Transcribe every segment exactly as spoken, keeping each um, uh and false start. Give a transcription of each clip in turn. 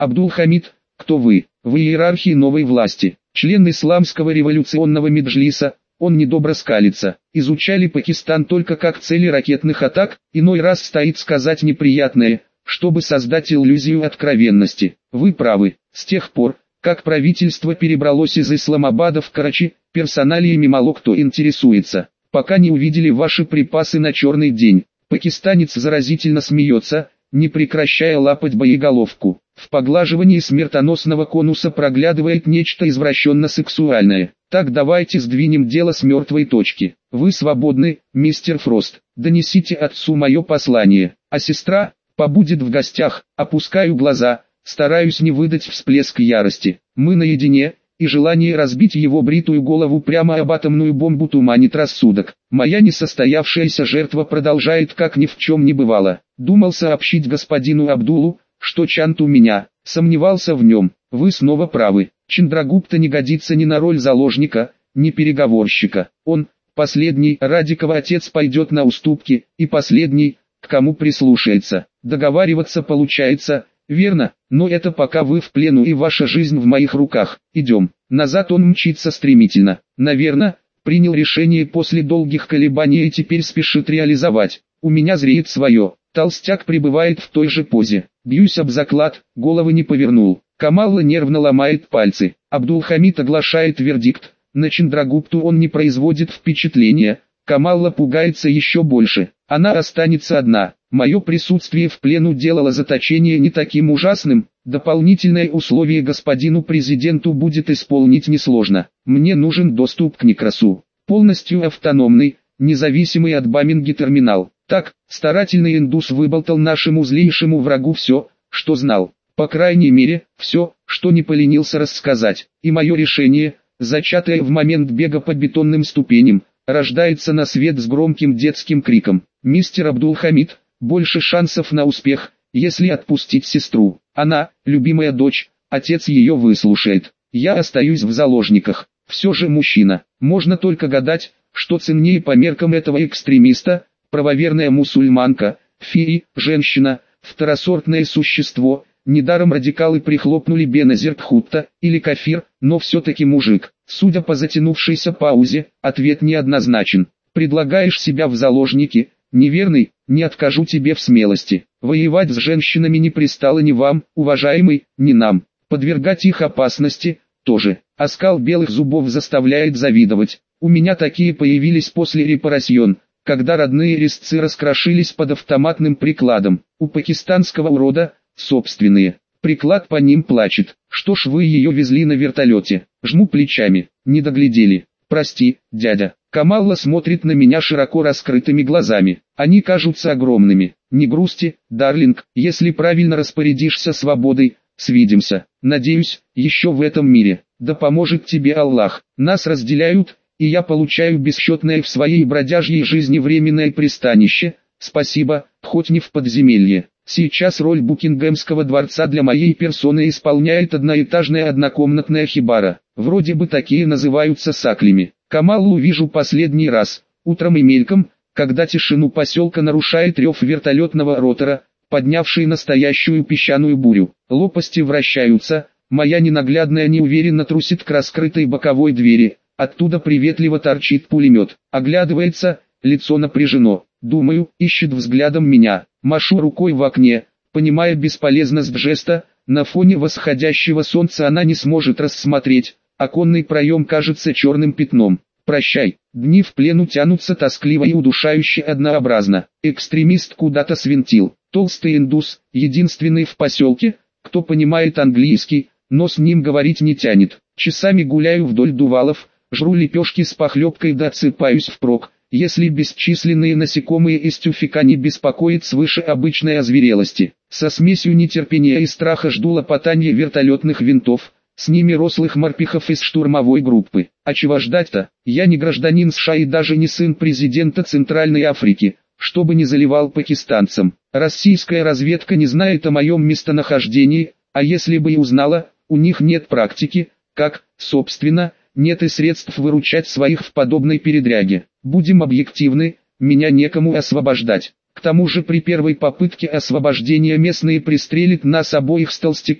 Абдул-Хамид, кто вы? В иерархии новой власти, член исламского революционного меджлиса. Он недобро скалится. Изучали Пакистан только как цели ракетных атак, иной раз стоит сказать неприятное, чтобы создать иллюзию откровенности. Вы правы, с тех пор, как правительство перебралось из Исламабада в Карачи, персоналиями мало кто интересуется, пока не увидели ваши припасы на черный день. Пакистанец заразительно смеется, не прекращая лапать боеголовку. В поглаживании смертоносного конуса проглядывает нечто извращенно-сексуальное. Так давайте сдвинем дело с мертвой точки. Вы свободны, мистер Фрост. Донесите отцу мое послание. А сестра побудет в гостях. Опускаю глаза, стараюсь не выдать всплеск ярости. Мы наедине, и желание разбить его бритую голову прямо об атомную бомбу туманит рассудок. Моя несостоявшаяся жертва продолжает как ни в чем не бывало. Думал сообщить господину Абдулу, что Чанд у меня, сомневался в нем. Вы снова правы. Чандрагупта не годится ни на роль заложника, ни переговорщика. Он, последний, ради кого отец пойдет на уступки, и последний, к кому прислушается. Договариваться получается, верно, но это пока вы в плену и ваша жизнь в моих руках. Идем. Назад он мчится стремительно. Наверное, принял решение после долгих колебаний и теперь спешит реализовать. У меня зреет свое. Толстяк пребывает в той же позе. Бьюсь об заклад, головы не повернул. Камалла нервно ломает пальцы. Абдул-Хамид оглашает вердикт. На Чандрагупту он не производит впечатления. Камалла пугается еще больше. Она останется одна. Мое присутствие в плену делало заточение не таким ужасным. Дополнительное условие господину президенту будет исполнить несложно. Мне нужен доступ к Некрасу. Полностью автономный, независимый от Баминги терминал. Так, старательный индус выболтал нашему злейшему врагу все, что знал. По крайней мере, все, что не поленился рассказать. И мое решение, зачатое в момент бега по бетонным ступеням, рождается на свет с громким детским криком. «Мистер Абдул-Хамид, больше шансов на успех, если отпустить сестру. Она, любимая дочь, отец ее выслушает. Я остаюсь в заложниках. Все же мужчина. Можно только гадать, что ценнее по меркам этого экстремиста, правоверная мусульманка, фии, женщина, второсортное существо. Недаром радикалы прихлопнули Беназир Бхутто, или кафир, но все-таки мужик. Судя по затянувшейся паузе, ответ неоднозначен. Предлагаешь себя в заложники? Неверный, не откажу тебе в смелости. Воевать с женщинами не пристало ни вам, уважаемый, ни нам. Подвергать их опасности, тоже. Оскал белых зубов заставляет завидовать. У меня такие появились после репарасьон, когда родные резцы раскрошились под автоматным прикладом. У пакистанского урода, собственные. Приклад по ним плачет. Что ж вы ее везли на вертолете? Жму плечами. Не доглядели. Прости, дядя. Камалла смотрит на меня широко раскрытыми глазами. Они кажутся огромными. Не грусти, дарлинг, если правильно распорядишься свободой, свидимся. Надеюсь, еще в этом мире. Да поможет тебе Аллах. Нас разделяют, и я получаю бесчетное в своей бродяжьей жизни временное пристанище. Спасибо, хоть не в подземелье. Сейчас роль Букингемского дворца для моей персоны исполняет одноэтажная однокомнатная хибара. Вроде бы такие называются саклями. Камаллу вижу последний раз, утром и мельком, когда тишину поселка нарушает рев вертолетного ротора, поднявший настоящую песчаную бурю. Лопасти вращаются, моя ненаглядная неуверенно трусит к раскрытой боковой двери, оттуда приветливо торчит пулемет. Оглядывается, лицо напряжено, думаю, ищет взглядом меня. Машу рукой в окне, понимая бесполезность жеста, на фоне восходящего солнца она не сможет рассмотреть, оконный проем кажется черным пятном. Прощай, дни в плену тянутся тоскливо и удушающе однообразно. Экстремист куда-то свинтил. Толстый индус, единственный в поселке, кто понимает английский, но с ним говорить не тянет. Часами гуляю вдоль дувалов, жру лепешки с похлебкой да отсыпаюсь впрок, если бесчисленные насекомые из тюфяка не беспокоит свыше обычной озверелости. Со смесью нетерпения и страха жду лопотания вертолетных винтов, с ними рослых морпехов из штурмовой группы. А чего ждать-то? Я не гражданин США и даже не сын президента Центральной Африки, чтобы не заливал пакистанцам. Российская разведка не знает о моем местонахождении, а если бы и узнала, у них нет практики, как, собственно, нет и средств выручать своих в подобной передряге. Будем объективны, меня некому освобождать. К тому же при первой попытке освобождения местные пристрелят нас обоих с толстяком,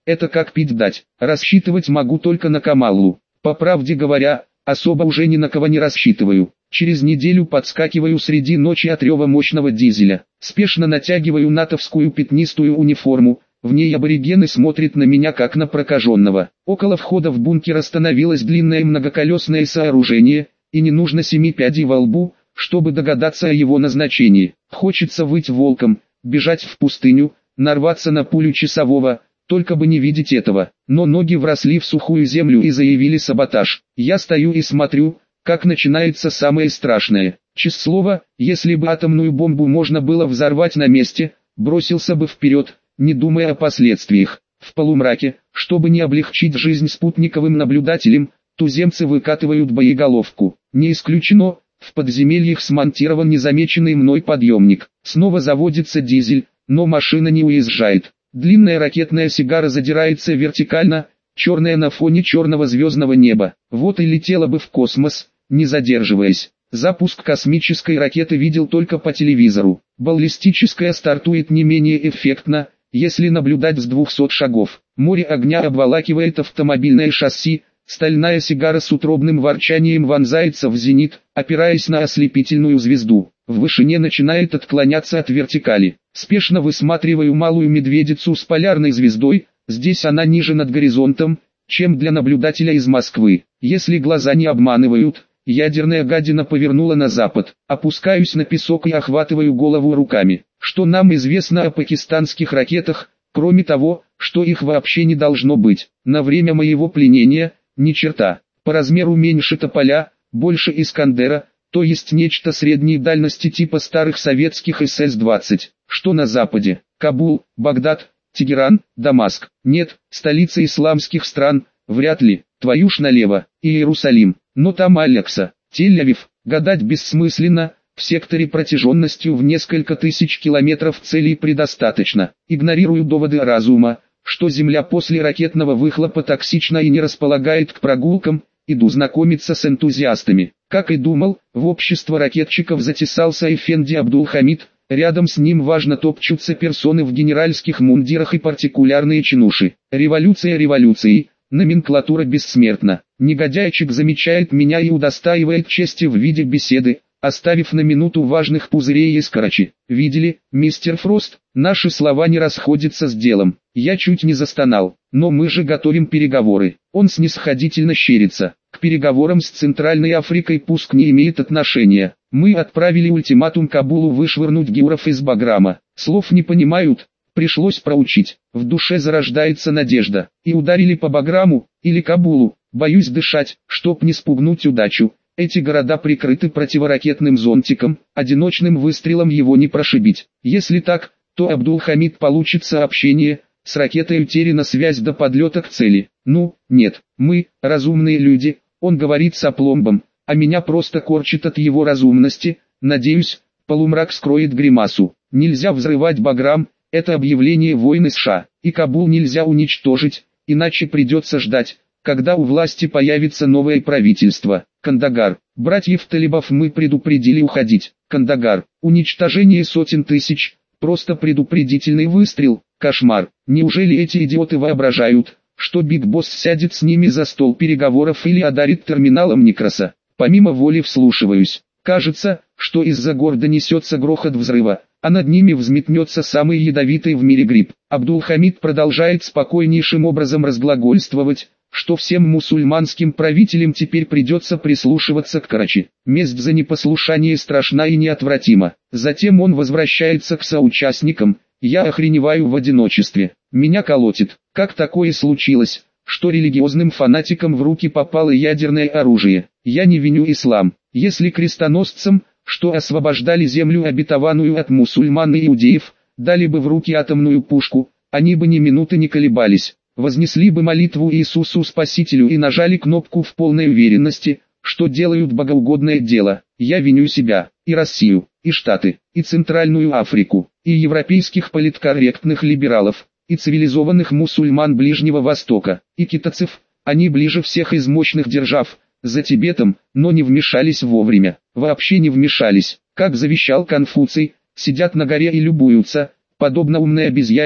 это как пить дать. Рассчитывать могу только на Камалу. По правде говоря, особо уже ни на кого не рассчитываю. Через неделю подскакиваю среди ночи от рева мощного дизеля. Спешно натягиваю натовскую пятнистую униформу. В ней аборигены смотрят на меня как на прокаженного. Около входа в бункер остановилось длинное многоколесное сооружение, и не нужно семи пядей во лбу, чтобы догадаться о его назначении. Хочется выть волком, бежать в пустыню, нарваться на пулю часового, только бы не видеть этого. Но ноги вросли в сухую землю и заявили саботаж. Я стою и смотрю, как начинается самое страшное. Честное слово, если бы атомную бомбу можно было взорвать на месте, бросился бы вперед, не думая о последствиях. В полумраке, чтобы не облегчить жизнь спутниковым наблюдателям, туземцы выкатывают боеголовку. Не исключено, в подземельях смонтирован незамеченный мной подъемник. Снова заводится дизель, но машина не уезжает. Длинная ракетная сигара задирается вертикально, черная на фоне черного звездного неба. Вот и летела бы в космос, не задерживаясь. Запуск космической ракеты видел только по телевизору. Баллистическая стартует не менее эффектно, если наблюдать с двухсот шагов. Море огня обволакивает автомобильное шасси, стальная сигара с утробным ворчанием вонзается в зенит, опираясь на ослепительную звезду. В вышине начинает отклоняться от вертикали. Спешно высматриваю малую медведицу с полярной звездой, здесь она ниже над горизонтом, чем для наблюдателя из Москвы. Если глаза не обманывают, ядерная гадина повернула на запад. Опускаюсь на песок и охватываю голову руками. Что нам известно о пакистанских ракетах, кроме того, что их вообще не должно быть? На время моего пленения, ни черта. По размеру меньше тополя, больше Искандера, то есть нечто средней дальности типа старых советских эс эс двадцать. Что на западе? Кабул, Багдад, Тегеран, Дамаск. Нет, столица исламских стран, вряд ли. Твою ж налево, Иерусалим. Но там Алекса, Тель-Авив. Гадать бессмысленно. В секторе протяженностью в несколько тысяч километров целей предостаточно. Игнорирую доводы разума, что Земля после ракетного выхлопа токсична и не располагает к прогулкам, иду знакомиться с энтузиастами. Как и думал, в общество ракетчиков затесался Эфенди Абдул-Хамид, рядом с ним важно топчутся персоны в генеральских мундирах и партикулярные чинуши. Революция революцией, номенклатура бессмертна. Негодяйчик замечает меня и удостаивает чести в виде беседы, оставив на минуту важных пузырей из Карачи. Видели, мистер Фрост, наши слова не расходятся с делом. Я чуть не застонал. Но мы же готовим переговоры. Он снисходительно щерится. К переговорам с Центральной Африкой пуск не имеет отношения. Мы отправили ультиматум Кабулу вышвырнуть геуров из Баграма. Слов не понимают, пришлось проучить. В душе зарождается надежда. И ударили по Баграму, или Кабулу. Боюсь дышать, чтоб не спугнуть удачу. Эти города прикрыты противоракетным зонтиком, одиночным выстрелом его не прошибить. Если так, то Абдул-Хамид получит сообщение, с ракетой утеряна связь до подлета к цели. Ну, нет, мы, разумные люди, он говорит с опломбом, а меня просто корчит от его разумности. Надеюсь, полумрак скроет гримасу. Нельзя взрывать Баграм, это объявление войны США, и Кабул нельзя уничтожить, иначе придется ждать, когда у власти появится новое правительство. Кандагар. Братьев-талибов мы предупредили уходить. Кандагар. Уничтожение сотен тысяч. Просто предупредительный выстрел. Кошмар. Неужели эти идиоты воображают, что Биг Босс сядет с ними за стол переговоров или одарит терминалом Никроса? Помимо воли вслушиваюсь. Кажется, что из-за города несется грохот взрыва, а над ними взметнется самый ядовитый в мире гриб. Абдул-Хамид продолжает спокойнейшим образом разглагольствовать, что всем мусульманским правителям теперь придется прислушиваться к Карачи. Месть за непослушание страшна и неотвратима. Затем он возвращается к соучастникам. Я охреневаю в одиночестве. Меня колотит. Как такое случилось, что религиозным фанатикам в руки попало ядерное оружие? Я не виню ислам. Если крестоносцам, что освобождали землю обетованную от мусульман и иудеев, дали бы в руки атомную пушку, они бы ни минуты не колебались. Вознесли бы молитву Иисусу Спасителю и нажали кнопку в полной уверенности, что делают богоугодное дело. Я виню себя, и Россию, и Штаты, и Центральную Африку, и европейских политкорректных либералов, и цивилизованных мусульман Ближнего Востока, и китайцев. Они ближе всех из мощных держав, за Тибетом, но не вмешались вовремя. Вообще не вмешались, как завещал Конфуций, сидят на горе и любуются, подобно умной обезьяне,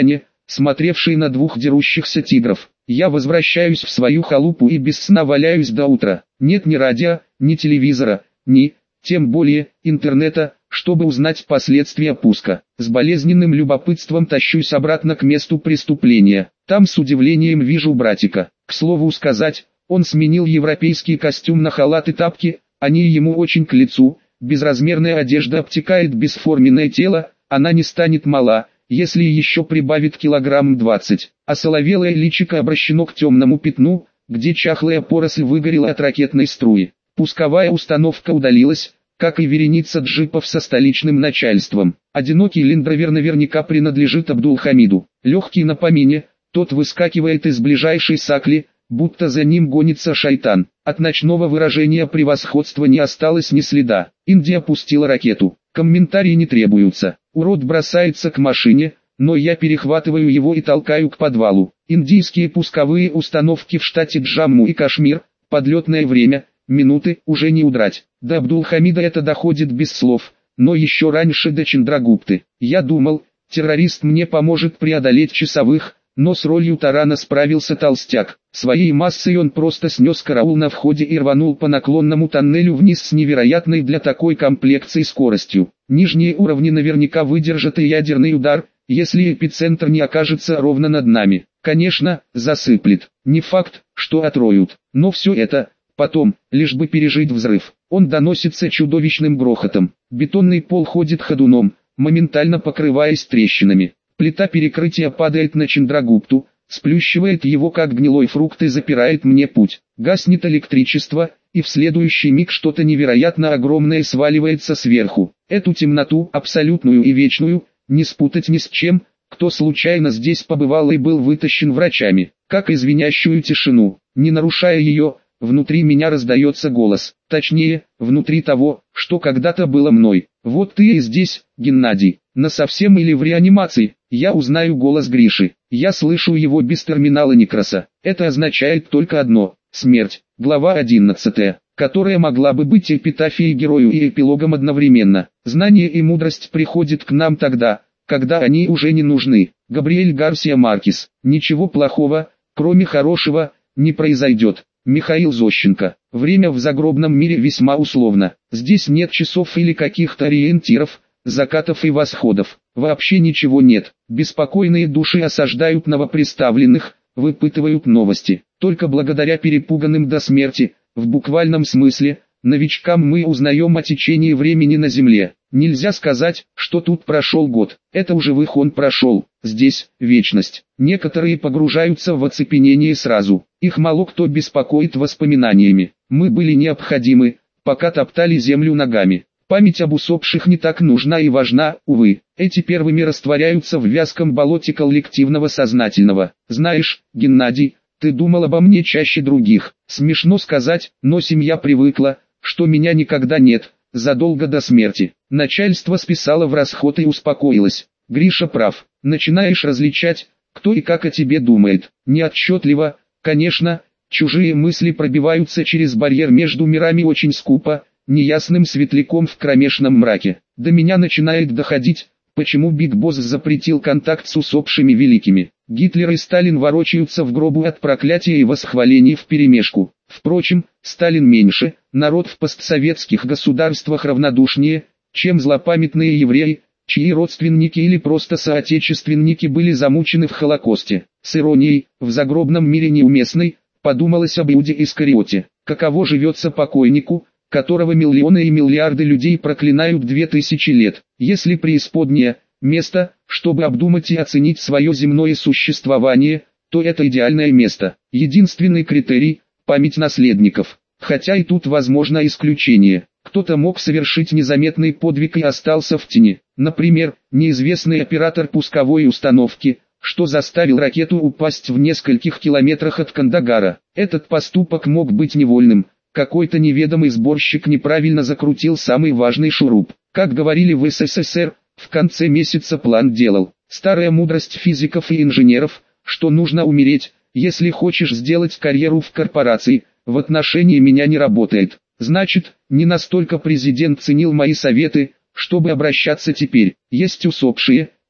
смотревший на двух дерущихся тигров. Я возвращаюсь в свою халупу и без сна валяюсь до утра. Нет ни радио, ни телевизора, ни, тем более, интернета, чтобы узнать последствия пуска. С болезненным любопытством тащусь обратно к месту преступления. Там с удивлением вижу братика. К слову сказать, он сменил европейский костюм на халат и тапки, они ему очень к лицу. Безразмерная одежда обтекает бесформенное тело, она не станет мала, если еще прибавит килограмм двадцать. А соловелое личико обращено к темному пятну, где чахлая поросль выгорела от ракетной струи. Пусковая установка удалилась, как и вереница джипов со столичным начальством. Одинокий лендровер наверняка принадлежит Абдулхамиду. Легкий на помине, тот выскакивает из ближайшей сакли, будто за ним гонится шайтан. От ночного выражения превосходства не осталось ни следа. Индия пустила ракету. Комментарии не требуются. Урод бросается к машине, но я перехватываю его и толкаю к подвалу. Индийские пусковые установки в штате Джамму и Кашмир, подлетное время, минуты, уже не удрать. До Абдулхамида это доходит без слов, но еще раньше до Чандрагупты. Я думал, террорист мне поможет преодолеть часовых, но с ролью тарана справился толстяк. Своей массой он просто снес караул на входе и рванул по наклонному тоннелю вниз с невероятной для такой комплекции скоростью. Нижние уровни наверняка выдержат и ядерный удар, если эпицентр не окажется ровно над нами. Конечно, засыплет. Не факт, что отроют. Но все это, потом, лишь бы пережить взрыв. Он доносится чудовищным грохотом. Бетонный пол ходит ходуном, моментально покрываясь трещинами. Плита перекрытия падает на Чандрагупту, сплющивает его как гнилой фрукт и запирает мне путь. Гаснет электричество, и в следующий миг что-то невероятно огромное сваливается сверху. Эту темноту, абсолютную и вечную, не спутать ни с чем, кто случайно здесь побывал и был вытащен врачами. Как и звенящую тишину, не нарушая ее, внутри меня раздается голос. Точнее, внутри того, что когда-то было мной. Вот ты и здесь, Геннадий. Насовсем или в реанимации? Я узнаю голос Гриши. Я слышу его без терминала Некроса. Это означает только одно – смерть. Глава одиннадцатая, которая могла бы быть эпитафией герою и эпилогом одновременно. Знание и мудрость приходят к нам тогда, когда они уже не нужны. Габриэль Гарсия Маркес. Ничего плохого, кроме хорошего, не произойдет. Михаил Зощенко. Время в загробном мире весьма условно. Здесь нет часов или каких-то ориентиров, закатов и восходов. Вообще ничего нет. Беспокойные души осаждают новоприставленных, выпытывают новости. Только благодаря перепуганным до смерти, в буквальном смысле, новичкам мы узнаем о течении времени на Земле. Нельзя сказать, что тут прошел год. Это у живых он прошел. Здесь вечность. Некоторые погружаются в оцепенение сразу. Их мало кто беспокоит воспоминаниями. Мы были необходимы, пока топтали землю ногами. Память об усопших не так нужна и важна, увы. Эти первыми растворяются в вязком болоте коллективного сознательного. Знаешь, Геннадий, ты думал обо мне чаще других. Смешно сказать, но семья привыкла, что меня никогда нет, задолго до смерти. Начальство списало в расход и успокоилось. Гриша прав. Начинаешь различать, кто и как о тебе думает. Неотчетливо, конечно, чужие мысли пробиваются через барьер между мирами очень скупо, неясным светляком в кромешном мраке. До меня начинает доходить, почему Биг Босс запретил контакт с усопшими великими. Гитлер и Сталин ворочаются в гробу от проклятия и восхвалений вперемешку. Впрочем, Сталин меньше, народ в постсоветских государствах равнодушнее, чем злопамятные евреи, чьи родственники или просто соотечественники были замучены в Холокосте. С иронией, в загробном мире неуместной, подумалось об Иуде Искариоте. Каково живется покойнику, которого миллионы и миллиарды людей проклинают две тысячи лет. Если преисподняя – место, чтобы обдумать и оценить свое земное существование, то это идеальное место. Единственный критерий – память наследников. Хотя и тут возможно исключение. Кто-то мог совершить незаметный подвиг и остался в тени. Например, неизвестный оператор пусковой установки, что заставил ракету упасть в нескольких километрах от Кандагара. Этот поступок мог быть невольным. Какой-то неведомый сборщик неправильно закрутил самый важный шуруп. Как говорили в СССР, в конце месяца план делал. Старая мудрость физиков и инженеров, что нужно умереть, если хочешь сделать карьеру в корпорации, в отношении меня не работает. Значит, не настолько президент ценил мои советы, чтобы обращаться теперь. Есть усопшие,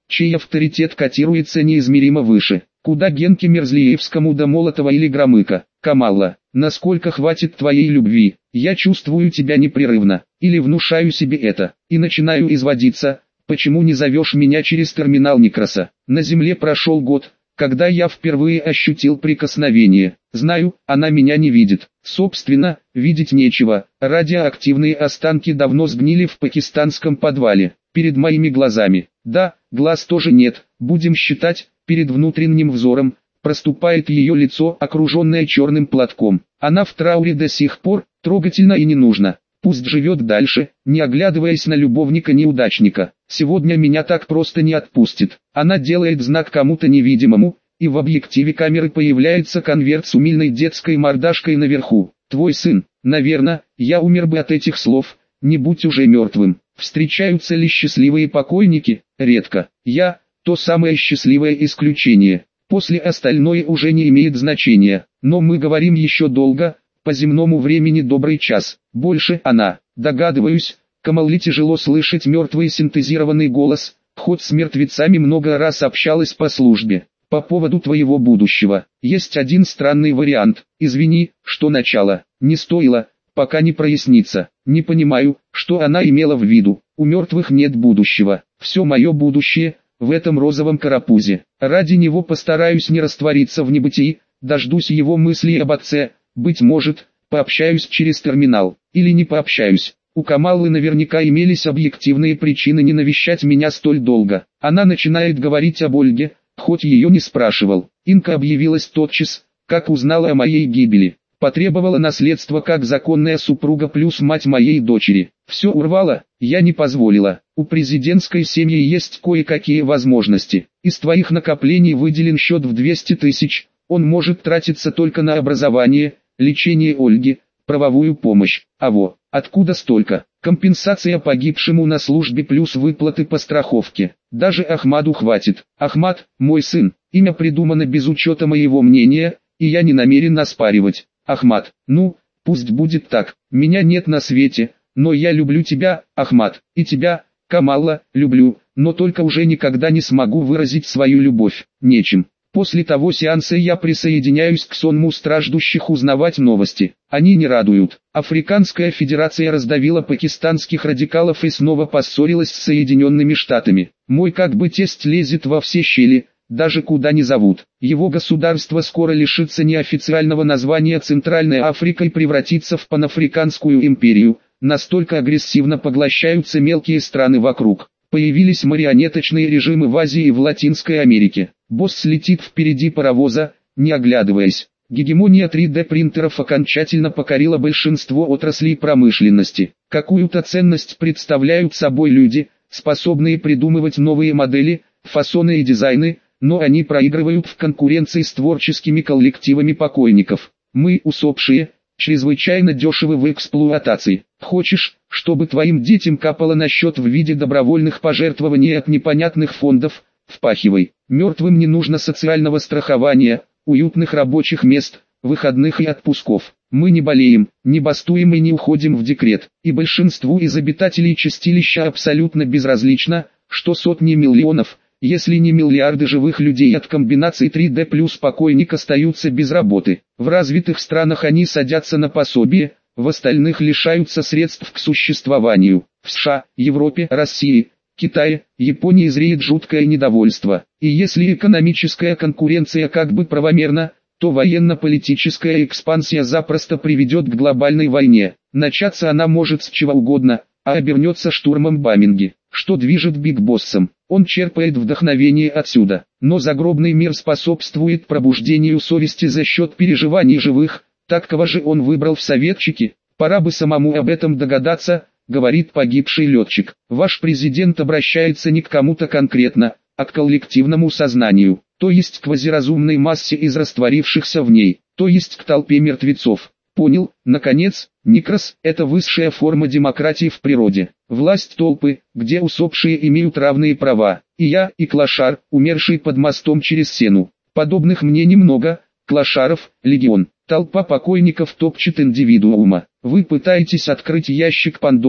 чей авторитет котируется неизмеримо выше. Куда Генке Мерзлиевскому до Молотова или Громыка? Камалла, насколько хватит твоей любви? Я чувствую тебя непрерывно, или внушаю себе это, и начинаю изводиться. Почему не зовешь меня через терминал Никроса? На земле прошел год, когда я впервые ощутил прикосновение. Знаю, она меня не видит. Собственно, видеть нечего. Радиоактивные останки давно сгнили в пакистанском подвале. Перед моими глазами. Да, глаз тоже нет. Будем считать, перед внутренним взором проступает ее лицо, окруженное черным платком. Она в трауре до сих пор, трогательно и не нужно. Пусть живет дальше, не оглядываясь на любовника-неудачника. Сегодня меня так просто не отпустит. Она делает знак кому-то невидимому, и в объективе камеры появляется конверт с умильной детской мордашкой наверху. Твой сын. Наверное, я умер бы от этих слов, не будь уже мертвым. Встречаются ли счастливые покойники? Редко. Я – то самое счастливое исключение. После остальное уже не имеет значения. Но мы говорим еще долго. По земному времени добрый час. Больше она. Догадываюсь, Камалле тяжело слышать мертвый синтезированный голос, хоть с мертвецами много раз общалась по службе. По поводу твоего будущего. Есть один странный вариант. Извини, что начало. Не стоило, пока не прояснится. Не понимаю, что она имела в виду. У мертвых нет будущего. Все мое будущее в этом розовом карапузе. Ради него постараюсь не раствориться в небытии, дождусь его мыслей об отце. Быть может, пообщаюсь через терминал, или не пообщаюсь. У Камаллы наверняка имелись объективные причины не навещать меня столь долго. Она начинает говорить об Ольге, хоть ее не спрашивал. Инка объявилась тотчас, как узнала о моей гибели. Потребовала наследство как законная супруга плюс мать моей дочери. Все урвала, я не позволила. У президентской семьи есть кое-какие возможности. Из твоих накоплений выделен счет в двести тысяч. Он может тратиться только на образование, лечение Ольги, правовую помощь. А во, откуда столько? Компенсация погибшему на службе плюс выплаты по страховке. Даже Ахмаду хватит. Ахмад, мой сын, имя придумано без учета моего мнения, и я не намерен оспаривать. Ахмад, ну, пусть будет так. Меня нет на свете, но я люблю тебя, Ахмад, и тебя, Камалла, люблю, но только уже никогда не смогу выразить свою любовь. Нечем. После того сеанса я присоединяюсь к сонму страждущих узнавать новости. Они не радуют. Африканская Федерация раздавила пакистанских радикалов и снова поссорилась с Соединенными Штатами. Мой как бы тесть лезет во все щели, даже куда не зовут. Его государство скоро лишится неофициального названия Центральная Африка и превратится в панафриканскую империю. Настолько агрессивно поглощаются мелкие страны вокруг. Появились марионеточные режимы в Азии и в Латинской Америке. Босс летит впереди паровоза, не оглядываясь. Гегемония три дэ принтеров окончательно покорила большинство отраслей промышленности. Какую-то ценность представляют собой люди, способные придумывать новые модели, фасоны и дизайны, но они проигрывают в конкуренции с творческими коллективами покойников. Мы, усопшие, чрезвычайно дешевы в эксплуатации. Хочешь, чтобы твоим детям капало на счет в виде добровольных пожертвований от непонятных фондов? Впахивай. Мертвым не нужно социального страхования, уютных рабочих мест, выходных и отпусков. Мы не болеем, не бастуем и не уходим в декрет. И большинству из обитателей чистилища абсолютно безразлично, что сотни миллионов, если не миллиарды живых людей от комбинации три дэ плюс покойник остаются без работы. В развитых странах они садятся на пособие, в остальных лишаются средств к существованию. В США, Европе, России, Китае, Японии зреет жуткое недовольство. И если экономическая конкуренция как бы правомерна, то военно-политическая экспансия запросто приведет к глобальной войне. Начаться она может с чего угодно, а обернется штурмом Баминги. Что движет Биг Боссом? Он черпает вдохновение отсюда. Но загробный мир способствует пробуждению совести за счет переживаний живых. Так кого же он выбрал в советчики? Пора бы самому об этом догадаться, говорит погибший летчик. Ваш президент обращается не к кому-то конкретно, а к коллективному сознанию, то есть к квазиразумной массе из растворившихся в ней, то есть к толпе мертвецов. Понял, наконец, Никрос – это высшая форма демократии в природе. Власть толпы, где усопшие имеют равные права. И я, и Клошар, умерший под мостом через Сену. Подобных мне немного, Клошаров – легион. Толпа покойников топчет индивидуума. Вы пытаетесь открыть ящик Пандоры,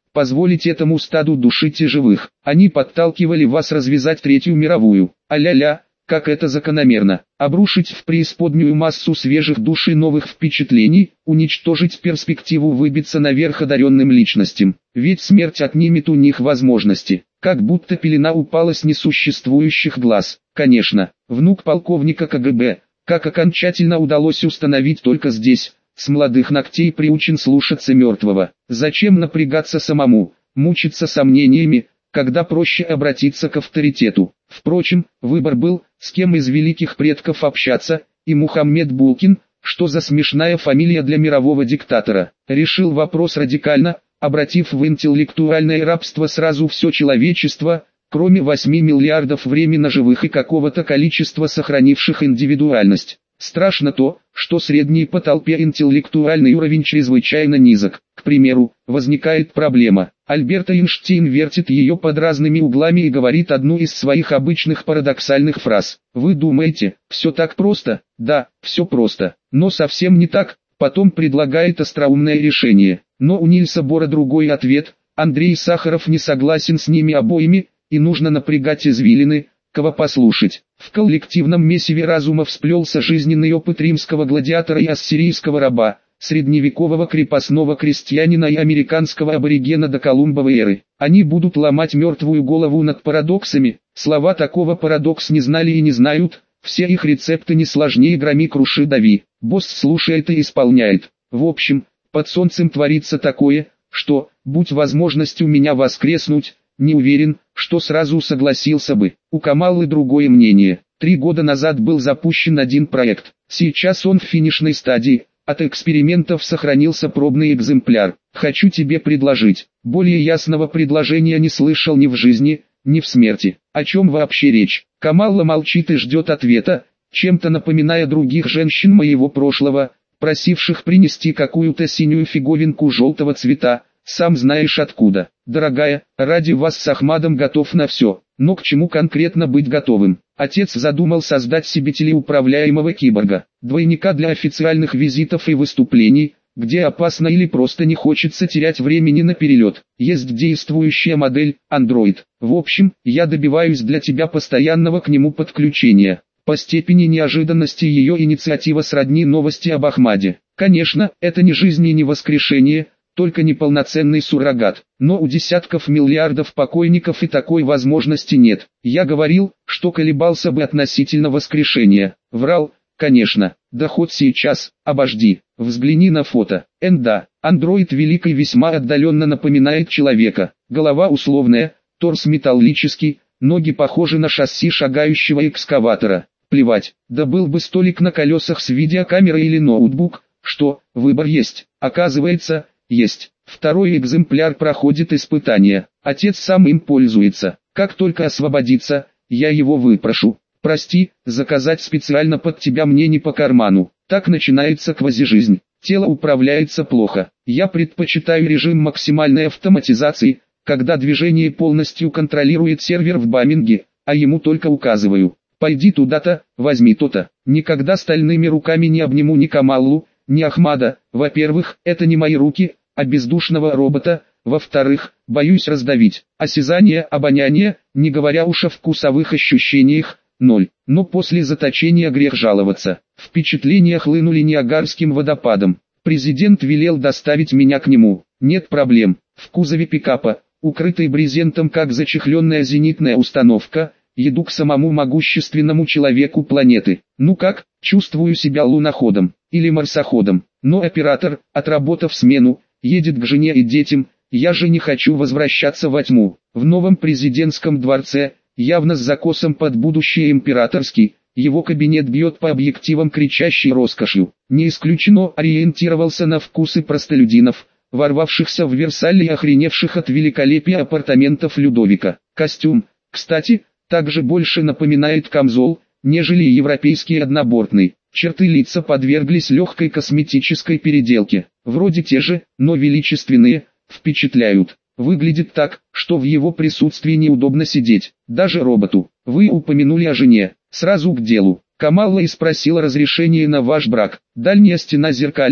позволить этому стаду душить и живых. Они подталкивали вас развязать Третью мировую. А-ля-ля, как это закономерно. Обрушить в преисподнюю массу свежих душ и новых впечатлений, уничтожить перспективу выбиться наверх одаренным личностям. Ведь смерть отнимет у них возможности. Как будто пелена упала с несуществующих глаз. Конечно, внук полковника ка гэ бэ, как окончательно удалось установить только здесь, с молодых ногтей приучен слушаться мертвого. Зачем напрягаться самому, мучиться сомнениями, когда проще обратиться к авторитету. Впрочем, выбор был, с кем из великих предков общаться, и Мухаммед Булкин, что за смешная фамилия для мирового диктатора, решил вопрос радикально, обратив в интеллектуальное рабство сразу все человечество, кроме восьми миллиардов временно живых и какого-то количества сохранивших индивидуальность. Страшно то, что средний по толпе интеллектуальный уровень чрезвычайно низок. К примеру, возникает проблема. Альберт Эйнштейн вертит ее под разными углами и говорит одну из своих обычных парадоксальных фраз. Вы думаете, все так просто? Да, все просто. Но совсем не так. Потом предлагает остроумное решение. Но у Нильса Бора другой ответ. Андрей Сахаров не согласен с ними обоими, и нужно напрягать извилины, кого послушать. В коллективном месиве разума всплелся жизненный опыт римского гладиатора и ассирийского раба, средневекового крепостного крестьянина и американского аборигена до Колумбовой эры. Они будут ломать мертвую голову над парадоксами. Слова такого парадокс не знали и не знают, все их рецепты не сложнее громи круши дави. Босс слушает и исполняет. В общем, под солнцем творится такое, что, будь возможность у меня воскреснуть, не уверен, что сразу согласился бы. У Камаллы другое мнение. Три года назад был запущен один проект. Сейчас он в финишной стадии. От экспериментов сохранился пробный экземпляр. Хочу тебе предложить. Более ясного предложения не слышал ни в жизни, ни в смерти. О чем вообще речь? Камалла молчит и ждет ответа, чем-то напоминая других женщин моего прошлого, просивших принести какую-то синюю фиговинку желтого цвета. Сам знаешь откуда. Дорогая, ради вас с Ахмадом готов на все, но к чему конкретно быть готовым? Отец задумал создать себе телеуправляемого киборга, двойника для официальных визитов и выступлений, где опасно или просто не хочется терять времени на перелет. Есть действующая модель, Android. В общем, я добиваюсь для тебя постоянного к нему подключения. По степени неожиданности ее инициатива сродни новости об Ахмаде. Конечно, это не жизнь и не воскрешение, только неполноценный суррогат, но у десятков миллиардов покойников и такой возможности нет. Я говорил, что колебался бы относительно воскрешения. Врал, конечно. Да хоть сейчас, обожди, взгляни на фото. Н да, андроид великий весьма отдаленно напоминает человека. Голова условная, торс металлический, ноги похожи на шасси шагающего экскаватора. Плевать, да был бы столик на колесах с видеокамерой или ноутбук, что, выбор есть. Оказывается, есть. Второй экземпляр проходит испытание. Отец сам им пользуется. Как только освободится, я его выпрошу. Прости, заказать специально под тебя мне не по карману. Так начинается квазижизнь. Тело управляется плохо. Я предпочитаю режим максимальной автоматизации, когда движение полностью контролирует сервер в Баминге, а ему только указываю. Пойди туда-то, возьми то-то. Никогда стальными руками не обниму ни Камаллу, ни Ахмада. Во-первых, это не мои руки, а бездушного робота. Во-вторых, боюсь раздавить. Осязание, обоняние, не говоря уж о вкусовых ощущениях, ноль. Но после заточения грех жаловаться. Впечатления хлынули Ниагарским водопадом. Президент велел доставить меня к нему. Нет проблем. В кузове пикапа, укрытый брезентом как зачехленная зенитная установка, еду к самому могущественному человеку планеты. Ну как, чувствую себя луноходом или марсоходом. Но оператор, отработав смену, едет к жене и детям. Я же не хочу возвращаться во тьму. В новом президентском дворце, явно с закосом под будущее императорский, его кабинет бьет по объективам кричащей роскошью. Не исключено, ориентировался на вкусы простолюдинов, ворвавшихся в Версаль и охреневших от великолепия апартаментов Людовика. Костюм, кстати, также больше напоминает камзол, нежели европейский однобортный. Черты лица подверглись легкой косметической переделке. Вроде те же, но величественные, впечатляют. Выглядит так, что в его присутствии неудобно сидеть, даже роботу. Вы упомянули о жене. Сразу к делу. Камалла и спросила разрешение на ваш брак. Дальняя стена зеркальная,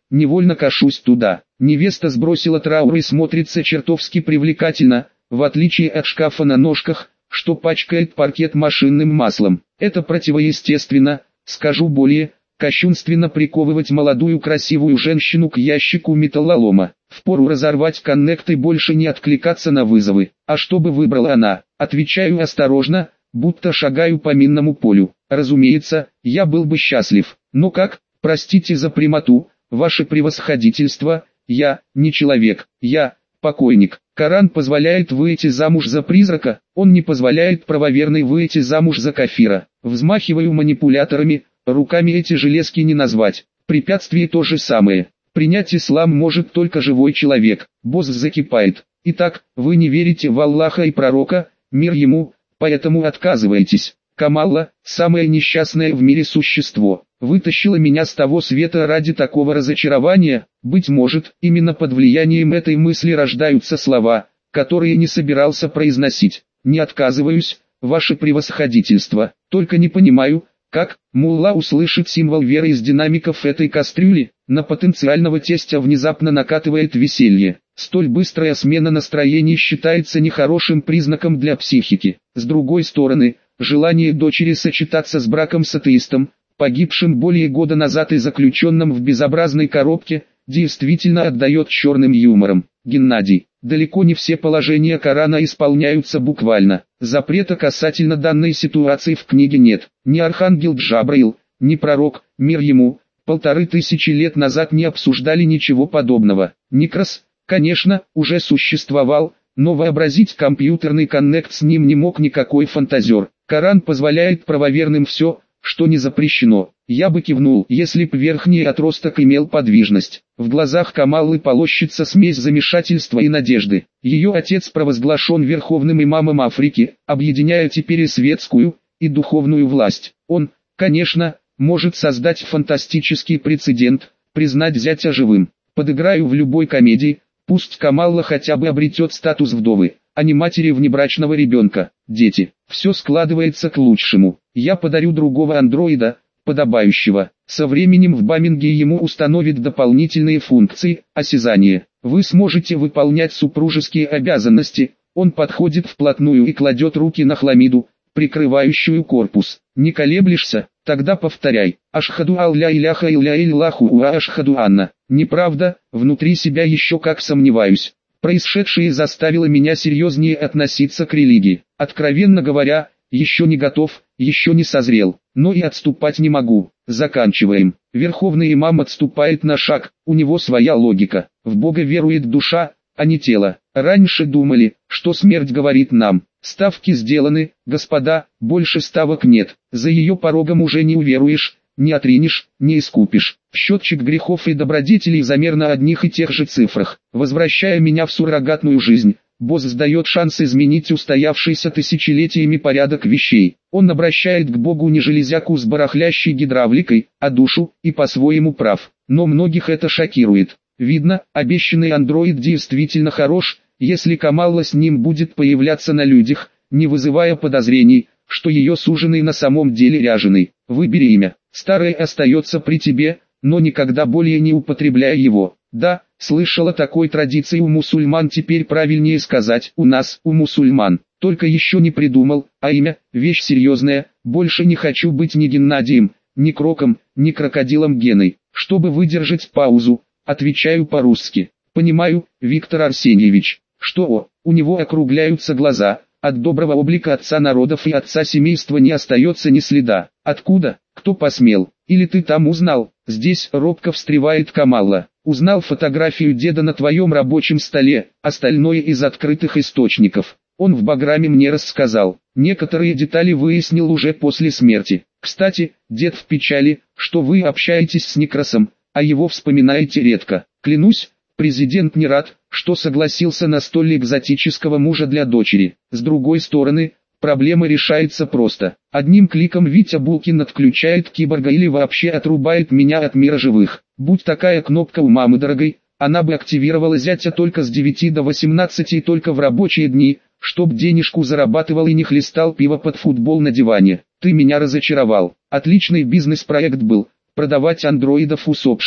невольно кашусь туда. Невеста сбросила траур и смотрится чертовски привлекательно, в отличие от шкафа на ножках, что пачкает паркет машинным маслом. Это противоестественно, скажу более, кощунственно приковывать молодую красивую женщину к ящику металлолома. Впору разорвать коннект и больше не откликаться на вызовы. А что бы выбрала она? Отвечаю осторожно, будто шагаю по минному полю. Разумеется, я был бы счастлив. Но как, простите за прямоту, ваше превосходительство, я не человек, я покойник. Коран позволяет выйти замуж за призрака, он не позволяет правоверной выйти замуж за кафира. Взмахиваю манипуляторами, руками эти железки не назвать. Препятствие то же самое. Принять ислам может только живой человек. Босс закипает. Итак, вы не верите в Аллаха и пророка, мир ему, поэтому отказываетесь. Камалла, самое несчастное в мире существо, вытащила меня с того света ради такого разочарования. Быть может, именно под влиянием этой мысли рождаются слова, которые не собирался произносить. Не отказываюсь, ваше превосходительство, только не понимаю, как мулла услышит символ веры из динамиков этой кастрюли. На потенциального тестя внезапно накатывает веселье. Столь быстрая смена настроений считается нехорошим признаком для психики. С другой стороны, желание дочери сочетаться с браком с атеистом, погибшим более года назад и заключенным в безобразной коробке, действительно отдает черным юмором. Геннадий, далеко не все положения Корана исполняются буквально. Запрета касательно данной ситуации в книге нет. Ни архангел Джабраил, ни пророк, мир ему, полторы тысячи лет назад не обсуждали ничего подобного. Никрос, конечно, уже существовал, но вообразить компьютерный коннект с ним не мог никакой фантазер. Коран позволяет правоверным все, что не запрещено. Я бы кивнул, если б верхний отросток имел подвижность. В глазах Камаллы полощется смесь замешательства и надежды. Ее отец провозглашен верховным имамом Африки, объединяя теперь и светскую, и духовную власть. Он, конечно, может создать фантастический прецедент, признать зятя живым. Подыграю в любой комедии, пусть Камалла хотя бы обретет статус вдовы, а не матери внебрачного ребенка. Дети, все складывается к лучшему. Я подарю другого андроида, подобающего. Со временем в Баминге ему установят дополнительные функции, осязание. Вы сможете выполнять супружеские обязанности. Он подходит вплотную и кладет руки на хламиду, прикрывающую корпус. Не колеблешься? Тогда повторяй. Ашхаду алля иляха илля иллаху уа ашхаду анна. Неправда, внутри себя еще как сомневаюсь. Происшедшее заставило меня серьезнее относиться к религии. Откровенно говоря, еще не готов, еще не созрел, но и отступать не могу. Заканчиваем. Верховный имам отступает на шаг, у него своя логика. В Бога верует душа, а не тело. Раньше думали, что смерть говорит нам. Ставки сделаны, господа, больше ставок нет. За ее порогом уже не уверуешь, не отринешь, не искупишь. Счетчик грехов и добродетелей замер на одних и тех же цифрах. Возвращая меня в суррогатную жизнь, босс сдает шанс изменить устоявшийся тысячелетиями порядок вещей. Он обращает к Богу не железяку с барахлящей гидравликой, а душу, и по-своему прав. Но многих это шокирует. Видно, обещанный андроид действительно хорош, если Камалла с ним будет появляться на людях, не вызывая подозрений, что ее суженый на самом деле ряженый. Выбери имя. Старое остается при тебе, но никогда более не употребляй его. Да, слышала такой традиции у мусульман, теперь правильнее сказать у нас, у мусульман. Только еще не придумал, а имя, вещь серьезная, больше не хочу быть ни Геннадием, ни Кроком, ни крокодилом Геной. Чтобы выдержать паузу, отвечаю по-русски. Понимаю, Виктор Арсеньевич, что о, у него округляются глаза, от доброго облика отца народов и отца семейства не остается ни следа. Откуда, кто посмел, или ты там узнал? Здесь робко встревает Камалла. Узнал фотографию деда на твоем рабочем столе, остальное из открытых источников. Он в Баграме мне рассказал. Некоторые детали выяснил уже после смерти. Кстати, дед в печали, что вы общаетесь с Никросом, а его вспоминаете редко. Клянусь, президент не рад, что согласился на столь экзотического мужа для дочери. С другой стороны, проблема решается просто. Одним кликом Витя Булкин отключает киборга или вообще отрубает меня от мира живых. Будь такая кнопка у мамы дорогой, она бы активировала зятя только с девяти до восемнадцати и только в рабочие дни, чтоб денежку зарабатывал и не хлестал пиво под футбол на диване. Ты меня разочаровал. Отличный бизнес-проект был, продавать андроидов усопшим.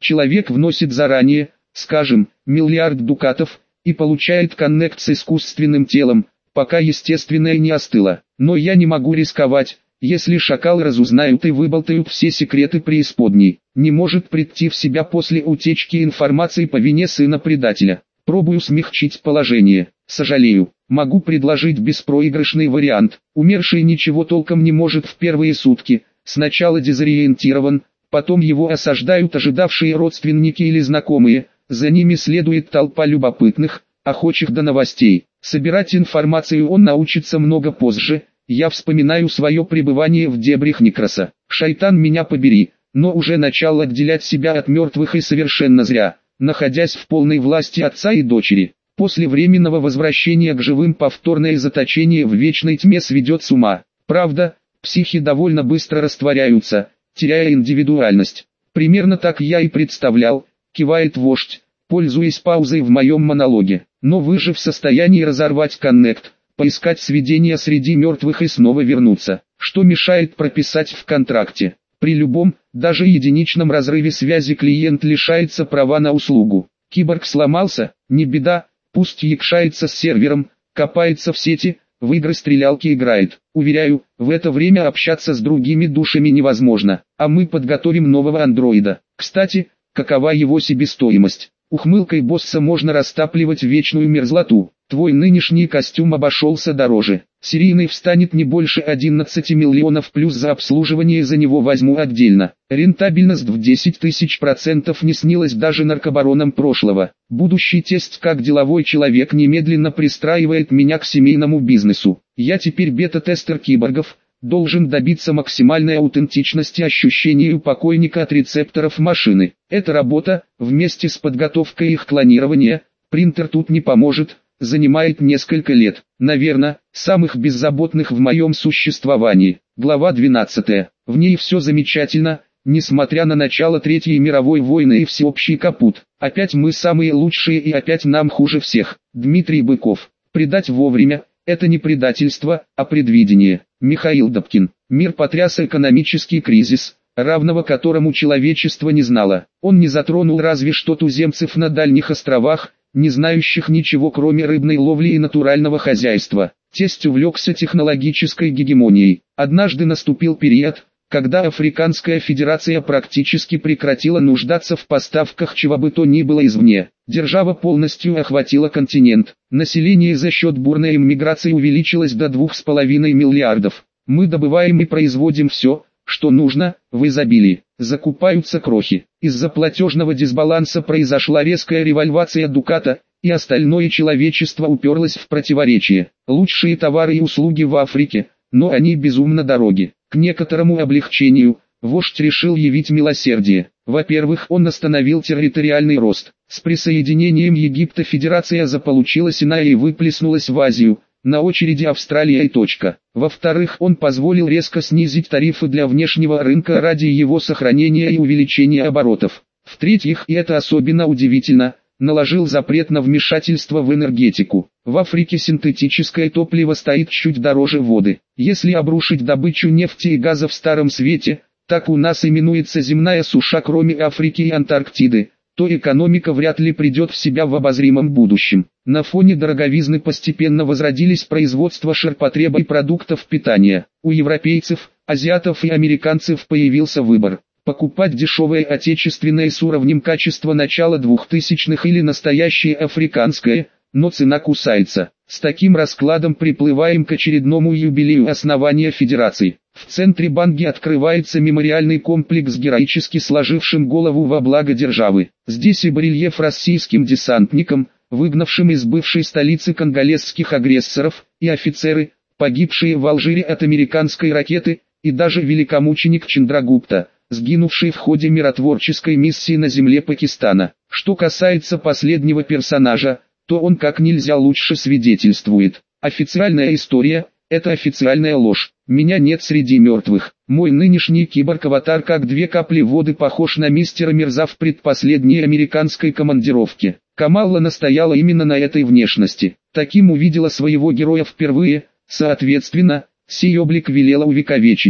Человек вносит заранее, скажем, миллиард дукатов, и получает коннект с искусственным телом, пока естественное не остыло. Но я не могу рисковать, если шакалы разузнают и выболтают все секреты преисподней. Не может прийти в себя после утечки информации по вине сына предателя. Пробую смягчить положение. Сожалею, могу предложить беспроигрышный вариант. Умерший ничего толком не может в первые сутки. Сначала дезориентирован, потом его осаждают ожидавшие родственники или знакомые. За ними следует толпа любопытных, охочих до новостей. Собирать информацию он научится много позже. Я вспоминаю свое пребывание в дебрях Некроса. Шайтан меня побери, но уже начал отделять себя от мертвых и совершенно зря, находясь в полной власти отца и дочери. После временного возвращения к живым повторное заточение в вечной тьме сведет с ума. Правда, психи довольно быстро растворяются, теряя индивидуальность. Примерно так я и представлял, кивает вождь, пользуясь паузой в моем монологе. Но вы же в состоянии разорвать коннект, поискать сведения среди мертвых и снова вернуться. Что мешает прописать в контракте? При любом, даже единичном разрыве связи клиент лишается права на услугу. Киборг сломался, не беда, пусть якшается с сервером, копается в сети, в игры-стрелялки играет. Уверяю, в это время общаться с другими душами невозможно, а мы подготовим нового андроида. Кстати, какова его себестоимость? Ухмылкой босса можно растапливать вечную мерзлоту. Твой нынешний костюм обошелся дороже. Серийный встанет не больше одиннадцати миллионов, плюс за обслуживание за него возьму отдельно. Рентабельность в десять тысяч процентов не снилась даже наркобаронам прошлого. Будущий тесть как деловой человек немедленно пристраивает меня к семейному бизнесу. Я теперь бета-тестер киборгов, должен добиться максимальной аутентичности ощущению покойника от рецепторов машины. Эта работа, вместе с подготовкой их клонирования, принтер тут не поможет, занимает несколько лет. Наверное, самых беззаботных в моем существовании. Глава двенадцатая. В ней все замечательно, несмотря на начало Третьей мировой войны и всеобщий капут. Опять мы самые лучшие и опять нам хуже всех. Дмитрий Быков. Предать вовремя – это не предательство, а предвидение. Михаил Добкин. Мир потряс экономический кризис, равного которому человечество не знало. Он не затронул разве что туземцев на дальних островах, не знающих ничего кроме рыбной ловли и натурального хозяйства. Тесть увлекся технологической гегемонией. Однажды наступил период, когда Африканская Федерация практически прекратила нуждаться в поставках чего бы то ни было извне. Держава полностью охватила континент. Население за счет бурной иммиграции увеличилось до двух с половиной миллиардов. Мы добываем и производим все, что нужно, в изобилии. Закупаются крохи. Из-за платежного дисбаланса произошла резкая револьвация дуката, и остальное человечество уперлось в противоречие. Лучшие товары и услуги в Африке, но они безумно дороги. К некоторому облегчению, вождь решил явить милосердие. Во-первых, он остановил территориальный рост. С присоединением Египта Федерация заполучилась иная и выплеснулась в Азию. На очереди Австралия и точка. Во-вторых, он позволил резко снизить тарифы для внешнего рынка ради его сохранения и увеличения оборотов. В-третьих, и это особенно удивительно, наложил запрет на вмешательство в энергетику. В Африке синтетическое топливо стоит чуть дороже воды. Если обрушить добычу нефти и газа в Старом Свете, так у нас именуется земная суша кроме Африки и Антарктиды, то экономика вряд ли придет в себя в обозримом будущем. На фоне дороговизны постепенно возродились производства ширпотреба и продуктов питания. У европейцев, азиатов и американцев появился выбор: покупать дешевое отечественное с уровнем качества начала двухтысячных или настоящее африканское, но цена кусается. С таким раскладом приплываем к очередному юбилею основания Федерации. В центре Банги открывается мемориальный комплекс, героически сложившим голову во благо державы. Здесь и барельеф российским десантникам, выгнавшим из бывшей столицы конголезских агрессоров, и офицеры, погибшие в Алжире от американской ракеты, и даже великомученик Чандрагупта, сгинувший в ходе миротворческой миссии на земле Пакистана. Что касается последнего персонажа, то он как нельзя лучше свидетельствует: официальная история – это официальная ложь. Меня нет среди мертвых. Мой нынешний киборг-аватар как две капли воды похож на мистера Мерза в предпоследней американской командировке. Камалла настояла именно на этой внешности. Таким увидела своего героя впервые, соответственно, сей облик велела увековечить.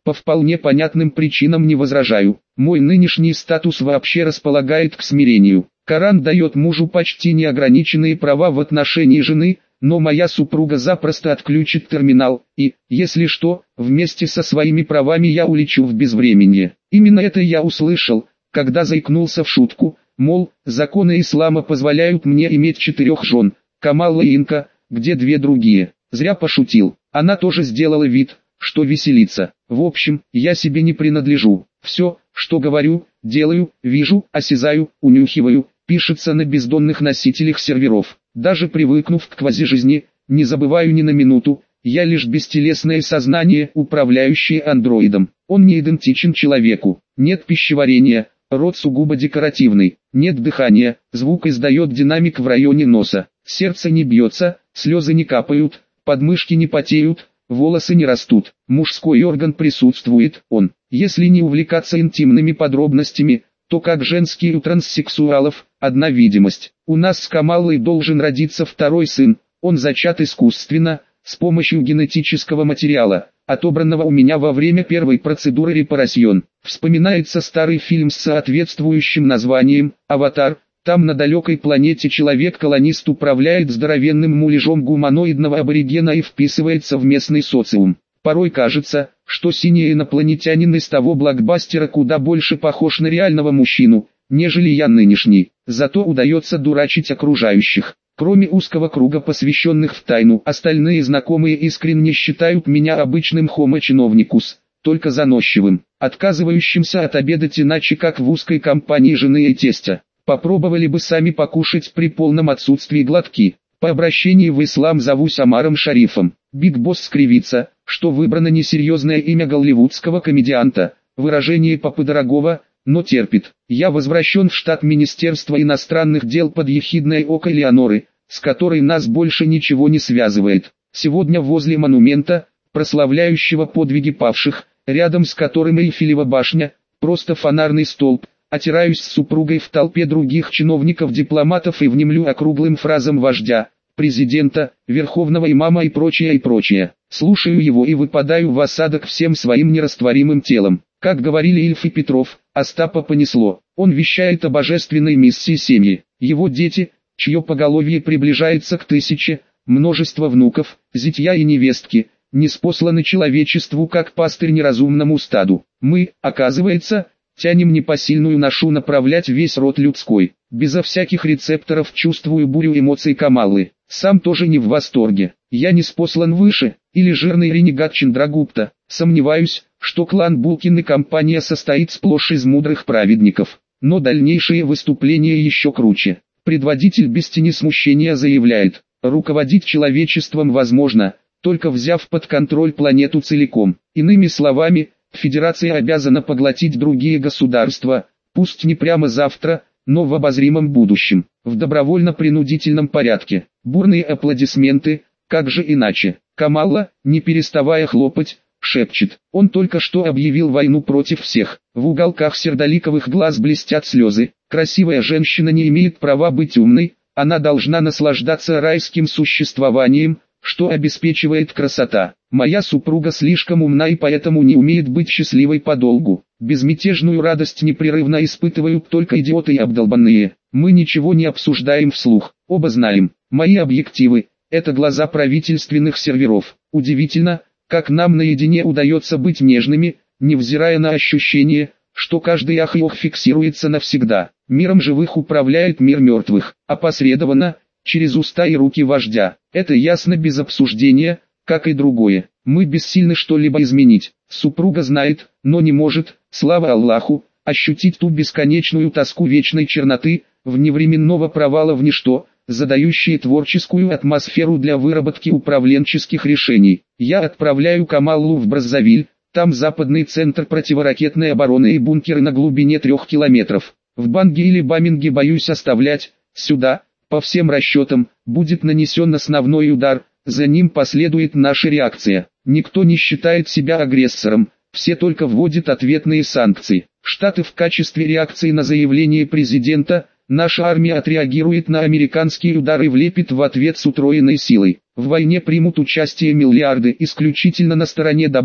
По вполне понятным причинам не возражаю. Мой нынешний статус вообще располагает к смирению. Коран дает мужу почти неограниченные права в отношении жены, но моя супруга запросто отключит терминал, и, если что, вместе со своими правами я улечу в безвременье. Именно это я услышал, когда заикнулся в шутку, мол, законы ислама позволяют мне иметь четырех жен, Камалла и Инка, где две другие. Зря пошутил, она тоже сделала вид, что веселится. В общем, я себе не принадлежу. Все, что говорю, делаю, вижу, осязаю, унюхиваю, пишется на бездонных носителях серверов. Даже привыкнув к квазижизни, не забываю ни на минуту, я лишь бестелесное сознание, управляющее андроидом. Он не идентичен человеку. Нет пищеварения, рот сугубо декоративный. Нет дыхания, звук издает динамик в районе носа. Сердце не бьется, слезы не капают, подмышки не потеют, волосы не растут. Мужской орган присутствует, он. Если не увлекаться интимными подробностями, то как женские у транссексуалов, одна видимость. У нас с Камаллой должен родиться второй сын, он зачат искусственно, с помощью генетического материала, отобранного у меня во время первой процедуры репарасьон. Вспоминается старый фильм с соответствующим названием «Аватар». Там на далекой планете человек-колонист управляет здоровенным муляжом гуманоидного аборигена и вписывается в местный социум. Порой кажется, что синий инопланетянин из того блокбастера куда больше похож на реального мужчину, нежели я нынешний. Зато удается дурачить окружающих. Кроме узкого круга посвященных в тайну, остальные знакомые искренне считают меня обычным хомо-чиновникус, только заносчивым, отказывающимся отобедать иначе как в узкой компании жены и тестя. Попробовали бы сами покушать при полном отсутствии глотки. По обращении в ислам зовусь Омаром Шарифом. Биг Босс скривится, что выбрано несерьезное имя голливудского комедианта, выражение попы дорогого, но терпит. Я возвращен в штат Министерства иностранных дел под ехидное око Леоноры, с которой нас больше ничего не связывает. Сегодня возле монумента, прославляющего подвиги павших, рядом с которым Эйфелева башня, просто фонарный столб, отираюсь с супругой в толпе других чиновников-дипломатов и внемлю округлым фразам вождя, президента, верховного имама и прочее и прочее. Слушаю его и выпадаю в осадок всем своим нерастворимым телом. Как говорили Ильф и Петров, Остапа понесло. Он вещает о божественной миссии семьи. Его дети, чье поголовье приближается к тысяче, множество внуков, зятья и невестки, ниспосланы человечеству как пастырь неразумному стаду. Мы, оказывается, тянем непосильную ношу направлять весь род людской. Безо всяких рецепторов чувствую бурю эмоций Камаллы. Сам тоже не в восторге. Я ниспослан выше, или жирный ренегат Чандрагупта. Сомневаюсь, что клан Булкин и компания состоит сплошь из мудрых праведников. Но дальнейшие выступления еще круче. Предводитель без тени смущения заявляет, руководить человечеством возможно, только взяв под контроль планету целиком. Иными словами, Федерация обязана поглотить другие государства, пусть не прямо завтра, но в обозримом будущем, в добровольно-принудительном порядке. Бурные аплодисменты, как же иначе. Камалла, не переставая хлопать, шепчет. Он только что объявил войну против всех. В уголках сердоликовых глаз блестят слезы. Красивая женщина не имеет права быть умной, она должна наслаждаться райским существованием, что обеспечивает красота. Моя супруга слишком умна и поэтому не умеет быть счастливой подолгу. Безмятежную радость непрерывно испытывают только идиоты и обдолбанные. Мы ничего не обсуждаем вслух. Оба знаем, мои объективы – это глаза правительственных серверов. Удивительно, как нам наедине удается быть нежными, невзирая на ощущение, что каждый ах и ох фиксируется навсегда. Миром живых управляет мир мертвых, опосредованно, через уста и руки вождя. Это ясно без обсуждения, как и другое. Мы бессильны что-либо изменить. Супруга знает, но не может, слава Аллаху, ощутить ту бесконечную тоску вечной черноты, вневременного провала в ничто, задающие творческую атмосферу для выработки управленческих решений. Я отправляю Камаллу в Браззавиль, там западный центр противоракетной обороны и бункеры на глубине трех километров. В Банге или Баминге боюсь оставлять, сюда, по всем расчетам, будет нанесен основной удар, за ним последует наша реакция. Никто не считает себя агрессором, все только вводят ответные санкции. Штаты в качестве реакции на заявление президента, наша армия отреагирует на американские удары и влепит в ответ с утроенной силой. В войне примут участие миллиарды исключительно на стороне добра,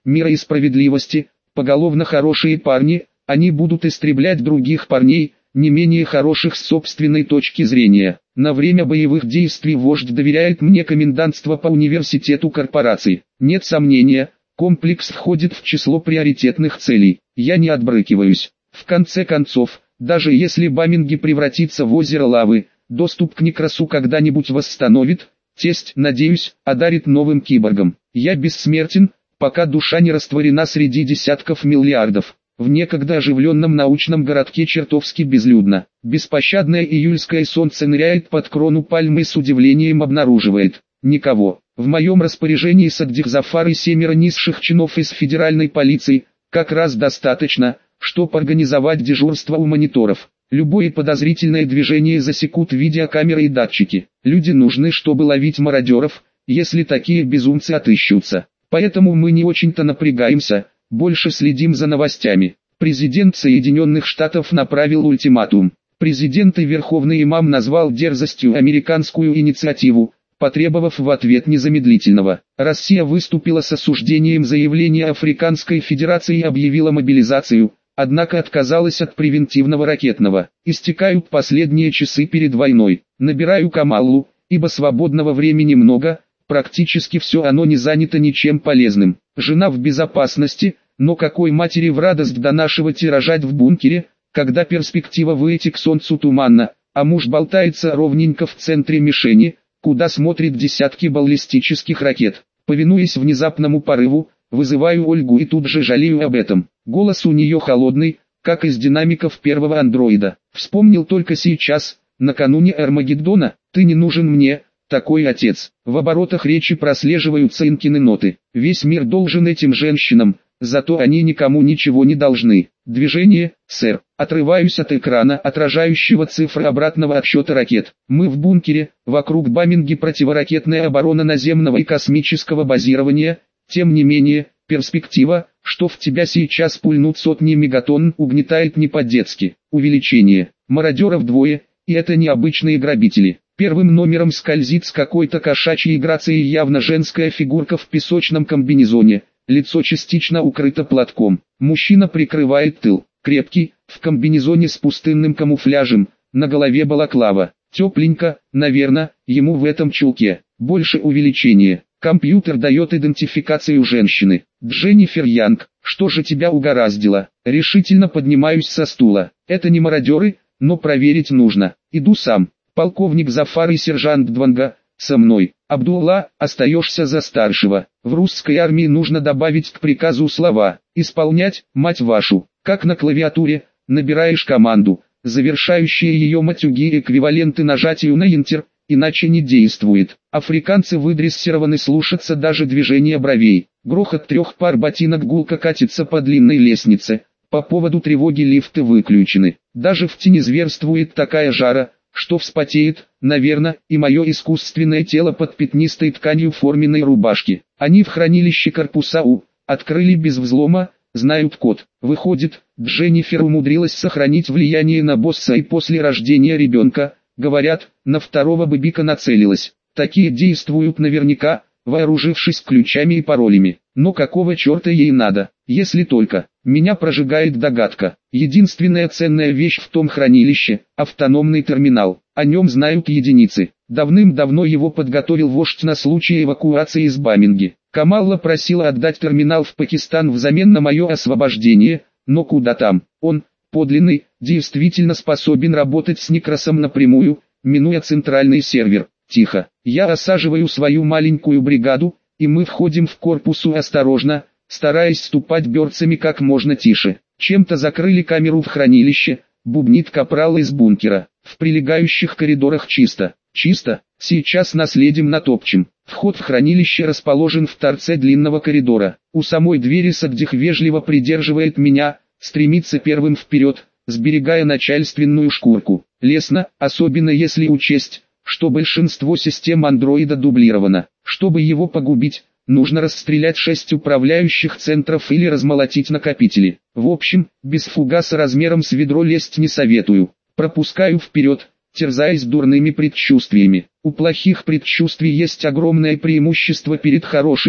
мира и справедливости, поголовно хорошие парни, они будут истреблять других парней, не менее хороших с собственной точки зрения. На время боевых действий вождь доверяет мне комендантство по университету корпорации. Нет сомнения, комплекс входит в число приоритетных целей. Я не отбрыкиваюсь. В конце концов, даже если Баминги превратится в озеро лавы, доступ к Некрасу когда-нибудь восстановит, тесть, надеюсь, одарит новым киборгом. Я бессмертен, пока душа не растворена среди десятков миллиардов. В некогда оживленном научном городке чертовски безлюдно. Беспощадное июльское солнце ныряет под крону пальмы и с удивлением обнаруживает: никого. В моем распоряжении Саддих Зафар и семеро низших чинов из федеральной полиции, как раз достаточно, чтобы организовать дежурство у мониторов. Любое подозрительное движение засекут видеокамеры и датчики. Люди нужны, чтобы ловить мародеров, если такие безумцы отыщутся. Поэтому мы не очень-то напрягаемся, больше следим за новостями. Президент Соединенных Штатов направил ультиматум. Президент и Верховный имам назвал дерзостью американскую инициативу, потребовав в ответ незамедлительного. Россия выступила с осуждением заявления Африканской Федерации и объявила мобилизацию, однако отказалась от превентивного ракетного. Истекают последние часы перед войной. Набираю Камаллу, ибо свободного времени много, практически все оно не занято ничем полезным. Жена в безопасности, но какой матери в радость донашивать и рожать в бункере, когда перспектива выйти к солнцу туманна, а муж болтается ровненько в центре мишени, куда смотрят десятки баллистических ракет. Повинуясь внезапному порыву, вызываю Ольгу и тут же жалею об этом. Голос у нее холодный, как из динамиков первого андроида. Вспомнил только сейчас, накануне Армагеддона: ты не нужен мне, такой отец. В оборотах речи прослеживаются Инкины ноты. Весь мир должен этим женщинам, зато они никому ничего не должны. Движение, сэр. Отрываюсь от экрана, отражающего цифры обратного отсчета ракет. Мы в бункере, вокруг Баминги противоракетная оборона наземного и космического базирования. Тем не менее, перспектива, что в тебя сейчас пульнут сотни мегатонн, угнетает не по-детски. Увеличение. Мародеров двое, и это не обычные грабители. Первым номером скользит с какой-то кошачьей грацией явно женская фигурка в песочном комбинезоне, лицо частично укрыто платком. Мужчина прикрывает тыл, крепкий, в комбинезоне с пустынным камуфляжем, на голове балаклава. Тепленько, наверное, ему в этом чулке. Больше увеличения. Компьютер дает идентификацию женщины. Дженнифер Янг. Что же тебя угораздило? Решительно поднимаюсь со стула. Это не мародеры, но проверить нужно. Иду сам. Полковник Зафар и сержант Дванга со мной. Абдулла, остаешься за старшего. В русской армии нужно добавить к приказу слова «исполнять, мать вашу». Как на клавиатуре, набираешь команду, завершающие ее матюги эквиваленты нажатию на Enter, иначе не действует. Африканцы выдрессированы слушаться даже движения бровей. Грохот трех пар ботинок гулко катится по длинной лестнице. По поводу тревоги лифты выключены. Даже в тени зверствует такая жара, что вспотеет, наверное, и мое искусственное тело под пятнистой тканью форменной рубашки. Они в хранилище корпуса У, открыли без взлома, знают код. Выходит, Дженнифер умудрилась сохранить влияние на босса и после рождения ребенка, говорят, на второго быбика нацелилась. Такие действуют наверняка, вооружившись ключами и паролями. Но какого черта ей надо, если только... Меня прожигает догадка. Единственная ценная вещь в том хранилище – автономный терминал. О нем знают единицы. Давным-давно его подготовил вождь на случай эвакуации из Баминги. Камалла просила отдать терминал в Пакистан взамен на мое освобождение, но куда там? Он, подлинный, действительно способен работать с Некрасом напрямую, минуя центральный сервер. Тихо. Я осаживаю свою маленькую бригаду, и мы входим в корпусу осторожно, стараясь ступать берцами как можно тише. Чем-то закрыли камеру в хранилище, бубнит капрал из бункера. В прилегающих коридорах чисто. Чисто, сейчас наследим натопчем. Вход в хранилище расположен в торце длинного коридора. У самой двери Саддих вежливо придерживает меня, стремится первым вперед, сберегая начальственную шкурку. Лестно, особенно если учесть, что большинство систем андроида дублировано. Чтобы его погубить, нужно расстрелять шесть управляющих центров или размолотить накопители. В общем, без фугаса размером с ведро лезть не советую. Пропускаю вперед, терзаясь дурными предчувствиями. У плохих предчувствий есть огромное преимущество перед хорошими,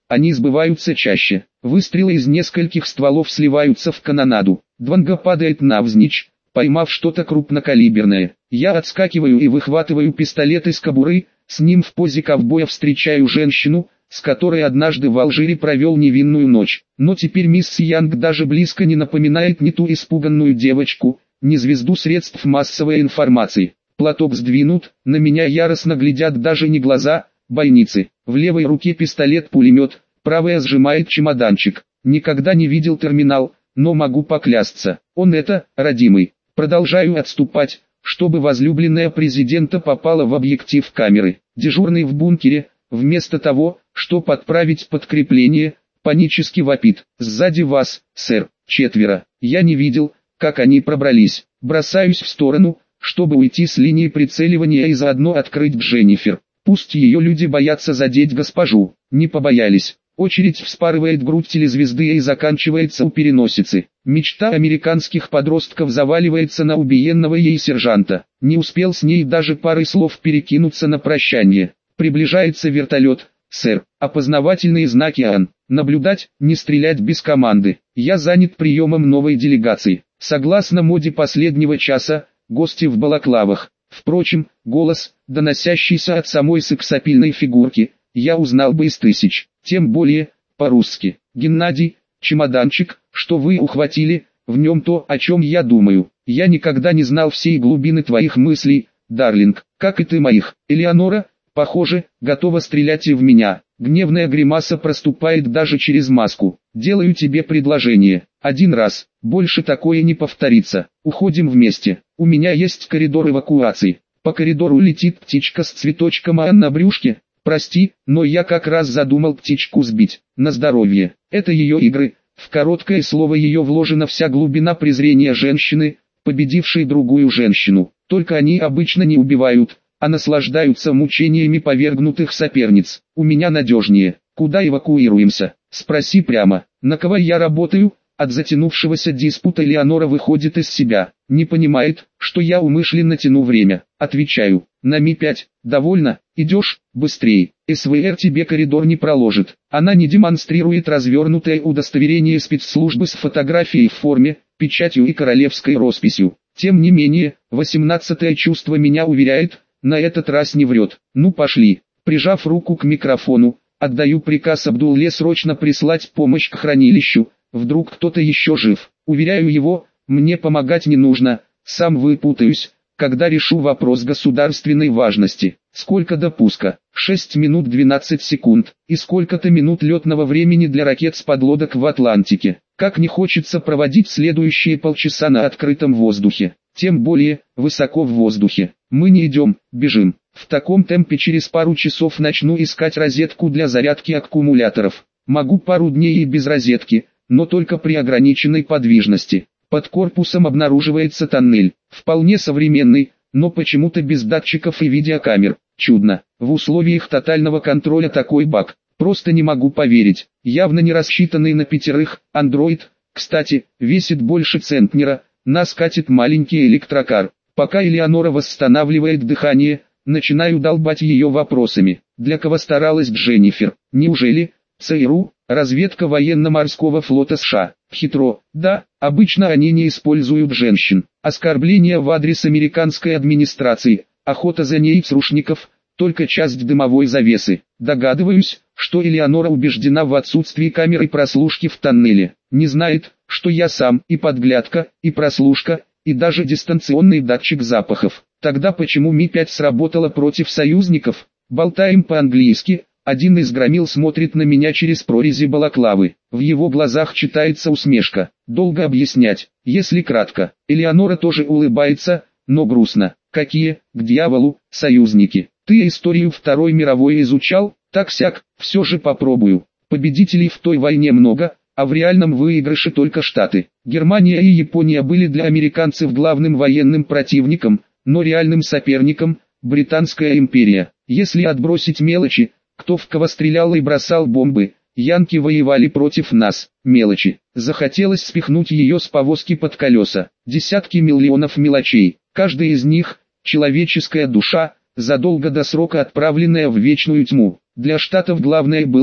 они сбываются чаще. Выстрелы из нескольких стволов сливаются в канонаду. Дванга падает навзничь, поймав что-то крупнокалиберное. Я отскакиваю и выхватываю пистолет из кобуры, с ним в позе ковбоя встречаю женщину, с которой однажды в Алжире провел невинную ночь. Но теперь мисс Янг даже близко не напоминает ни ту испуганную девочку, ни звезду средств массовой информации. Платок сдвинут, на меня яростно глядят даже не глаза, бойницы. В левой руке пистолет-пулемет, правая сжимает чемоданчик. Никогда не видел терминал, но могу поклясться, он это, родимый. Продолжаю отступать, чтобы возлюбленная президента попала в объектив камеры. Дежурный в бункере, вместо того, чтобы подправить подкрепление, панически вопит: «Сзади вас, сэр, четверо». Я не видел, как они пробрались. Бросаюсь в сторону, чтобы уйти с линии прицеливания и заодно открыть Дженнифер. Пусть ее люди боятся задеть госпожу. Не побоялись. Очередь вспарывает грудь телезвезды и заканчивается у переносицы. Мечта американских подростков заваливается на убиенного ей сержанта. Не успел с ней даже пары слов перекинуться на прощание. Приближается вертолет. «Сэр, опознавательные знаки АН. Наблюдать, не стрелять без команды. Я занят приемом новой делегации». Согласно моде последнего часа, гости в балаклавах. Впрочем, голос, доносящийся от самой сексапильной фигурки, я узнал бы из тысяч. Тем более, по-русски. «Геннадий, чемоданчик, что вы ухватили, в нем то, о чем я думаю. Я никогда не знал всей глубины твоих мыслей, Дарлинг, как и ты моих». Элеонора, похоже, готова стрелять и в меня. Гневная гримаса проступает даже через маску. «Делаю тебе предложение. Один раз, больше такое не повторится. Уходим вместе. У меня есть коридор эвакуации». По коридору летит птичка с цветочком АН на брюшке. Прости, но я как раз задумал птичку сбить. На здоровье. Это ее игры. В короткое слово ее вложена вся глубина презрения женщины, победившей другую женщину. Только они обычно не убивают, а наслаждаются мучениями повергнутых соперниц. У меня надежнее. Куда эвакуируемся? Спроси прямо. На кого я работаю? От затянувшегося диспута Элеонора выходит из себя. Не понимает, что я умышленно тяну время. Отвечаю. На Ми пять. Довольно? Идешь? Быстрей. СВР тебе коридор не проложит. Она не демонстрирует развернутое удостоверение спецслужбы с фотографией в форме, печатью и королевской росписью. Тем не менее, восемнадцатое чувство меня уверяет, на этот раз не врет. Ну пошли. Прижав руку к микрофону, отдаю приказ Абдулле срочно прислать помощь к хранилищу. Вдруг кто-то еще жив. Уверяю его, мне помогать не нужно, сам выпутаюсь, когда решу вопрос государственной важности. Сколько до пуска? шесть минут двенадцать секунд. И сколько-то минут летного времени для ракет с подлодок в Атлантике. Как не хочется проводить следующие полчаса на открытом воздухе. Тем более, высоко в воздухе. Мы не идем, бежим. В таком темпе через пару часов начну искать розетку для зарядки аккумуляторов. Могу пару дней и без розетки, но только при ограниченной подвижности. Под корпусом обнаруживается тоннель, вполне современный, но почему-то без датчиков и видеокамер. Чудно, в условиях тотального контроля такой баг. Просто не могу поверить. Явно не рассчитанный на пятерых, андроид, кстати, весит больше центнера, нас катит маленький электрокар. Пока Элеонора восстанавливает дыхание, начинаю долбать ее вопросами. Для кого старалась Дженнифер? Неужели ЦРУ? Разведка военно-морского флота США. Хитро. Да, обычно они не используют женщин. Оскорбления в адрес американской администрации, охота за ней с рушников, только часть дымовой завесы. Догадываюсь, что Элеонора убеждена в отсутствии камеры прослушки в тоннеле. Не знает, что я сам и подглядка, и прослушка, и даже дистанционный датчик запахов. Тогда почему Ми пять сработала против союзников? Болтаем по-английски. Один из громил смотрит на меня через прорези балаклавы. В его глазах читается усмешка. Долго объяснять, если кратко. Элеонора тоже улыбается, но грустно. Какие, к дьяволу, союзники? Ты историю Второй мировой изучал? Так-сяк, все же попробую. Победителей в той войне много, а в реальном выигрыше только Штаты. Германия и Япония были для американцев главным военным противником, но реальным соперником – Британская империя. Если отбросить мелочи, кто в кого стрелял и бросал бомбы, янки воевали против нас. Мелочи. Захотелось спихнуть ее с повозки под колеса. Десятки миллионов мелочей. Каждая из них – человеческая душа, задолго до срока отправленная в вечную тьму. Для Штатов главное было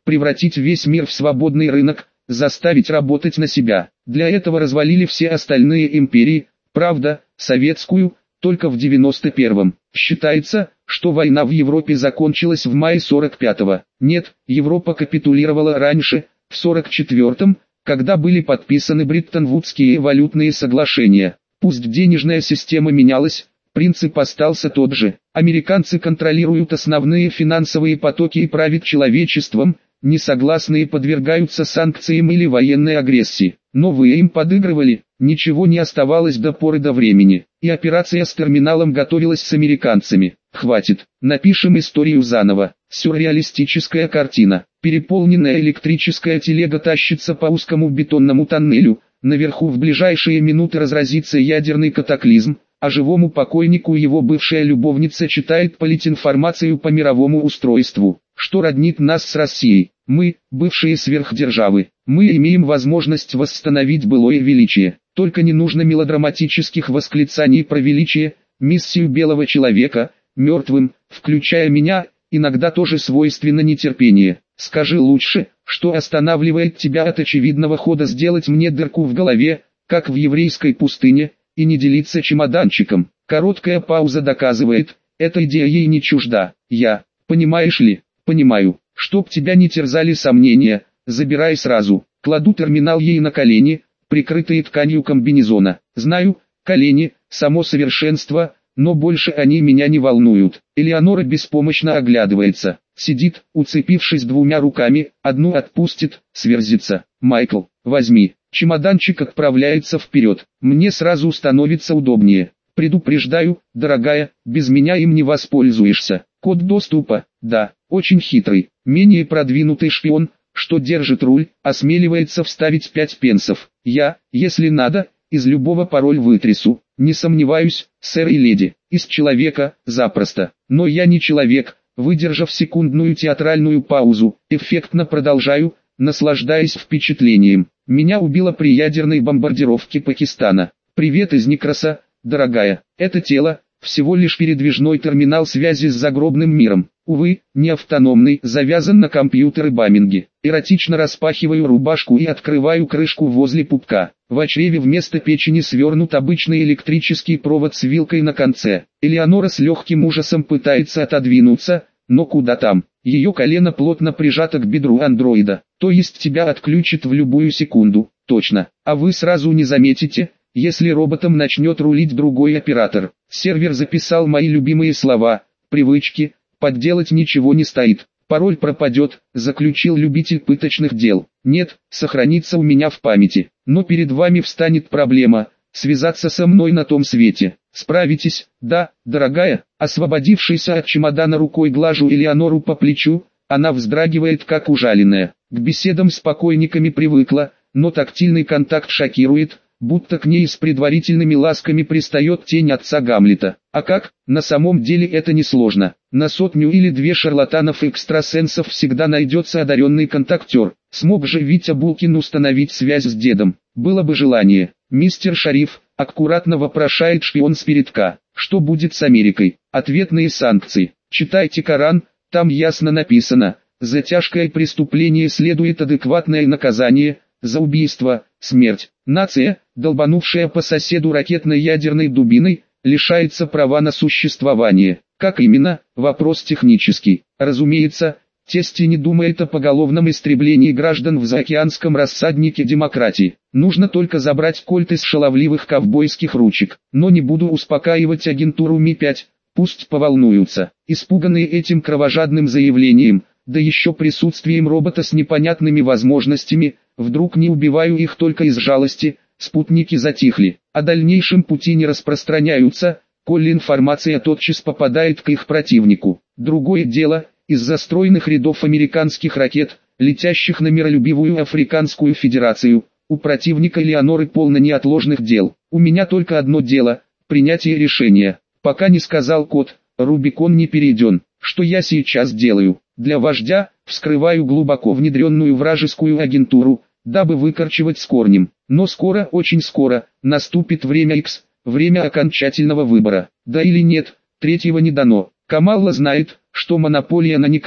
превратить весь мир в свободный рынок, заставить работать на себя. Для этого развалили все остальные империи, правда, советскую, только в девяносто первом. Считается, что война в Европе закончилась в мае сорок пятого. Нет, Европа капитулировала раньше, в сорок четвёртом, когда были подписаны Бреттон-Вудские валютные соглашения. Пусть денежная система менялась, принцип остался тот же. Американцы контролируют основные финансовые потоки и правят человечеством, несогласные подвергаются санкциям или военной агрессии. Но вы им подыгрывали, ничего не оставалось до поры до времени, и операция с терминалом готовилась с американцами. Хватит, напишем историю заново. Сюрреалистическая картина. Переполненная электрическая телега тащится по узкому бетонному тоннелю, наверху в ближайшие минуты разразится ядерный катаклизм, а живому покойнику его бывшая любовница читает политинформацию по мировому устройству, что роднит нас с Россией. Мы, бывшие сверхдержавы, мы имеем возможность восстановить былое величие. Только не нужно мелодраматических восклицаний про величие, миссию белого человека, мертвым, включая меня, иногда тоже свойственно нетерпение. Скажи лучше, что останавливает тебя от очевидного хода сделать мне дырку в голове, как в еврейской пустыне, и не делиться чемоданчиком. Короткая пауза доказывает, эта идея ей не чужда. Я, понимаешь ли, понимаю, чтоб тебя не терзали сомнения, забирай сразу. Кладу терминал ей на колени, прикрытые тканью комбинезона. Знаю, колени, само совершенство, но больше они меня не волнуют. Элеонора беспомощно оглядывается, сидит, уцепившись двумя руками, одну отпустит, сверзится. Майкл, возьми. Чемоданчик отправляется вперед. Мне сразу становится удобнее. Предупреждаю, дорогая, без меня им не воспользуешься. Код доступа, да, очень хитрый. Менее продвинутый шпион, что держит руль, осмеливается вставить пять пенсов. Я, если надо, из любого пароль вытрясу. Не сомневаюсь, сэр и леди, из человека, запросто. Но я не человек. Выдержав секундную театральную паузу, эффектно продолжаю, наслаждаясь впечатлением. Меня убило при ядерной бомбардировке Пакистана. Привет из Некроса, дорогая. Это тело, всего лишь передвижной терминал связи с загробным миром. Увы, не автономный, завязан на компьютеры Баминги. Эротично распахиваю рубашку и открываю крышку возле пупка. В чреве вместо печени свернут обычный электрический провод с вилкой на конце. Элеонора с легким ужасом пытается отодвинуться, но куда там? Ее колено плотно прижато к бедру андроида, то есть тебя отключит в любую секунду, точно. А вы сразу не заметите, если роботом начнет рулить другой оператор. Сервер записал мои любимые слова, привычки, подделать ничего не стоит. Пароль пропадет, заключил любитель пыточных дел. Нет, сохранится у меня в памяти. Но перед вами встанет проблема, связаться со мной на том свете. Справитесь? Да, дорогая. Освободившись от чемодана рукой глажу Элеонору по плечу, она вздрагивает как ужаленная. К беседам с покойниками привыкла, но тактильный контакт шокирует, будто к ней с предварительными ласками пристает тень отца Гамлета. А как? На самом деле это несложно. На сотню или две шарлатанов-экстрасенсов всегда найдется одаренный контактер. Смог же Витя Булкин установить связь с дедом? Было бы желание. Мистер Шариф, аккуратно вопрошает шпион с передка. Что будет с Америкой? Ответные санкции. Читайте Коран, там ясно написано. За тяжкое преступление следует адекватное наказание, за убийство – смерть. Нация, долбанувшая по соседу ракетно-ядерной дубиной, лишается права на существование. Как именно? Вопрос технический. Разумеется, Тести не думает о поголовном истреблении граждан в заокеанском рассаднике демократии. Нужно только забрать кольт из шаловливых ковбойских ручек. Но не буду успокаивать агентуру Ми пять, пусть поволнуются. Испуганные этим кровожадным заявлением, да еще присутствием робота с непонятными возможностями, вдруг не убиваю их только из жалости, спутники затихли, о дальнейшем пути не распространяются, коли информация тотчас попадает к их противнику. Другое дело, из-за стройных рядов американских ракет, летящих на миролюбивую Африканскую Федерацию, у противника Элеоноры полно неотложных дел. У меня только одно дело – принятие решения. Пока не сказал код, Рубикон не перейден. Что я сейчас делаю? Для вождя, вскрываю глубоко внедренную вражескую агентуру, дабы выкорчевать с корнем. Но скоро, очень скоро, наступит время X, время окончательного выбора. Да или нет, третьего не дано. Камалла знает, что монополия на Некрос,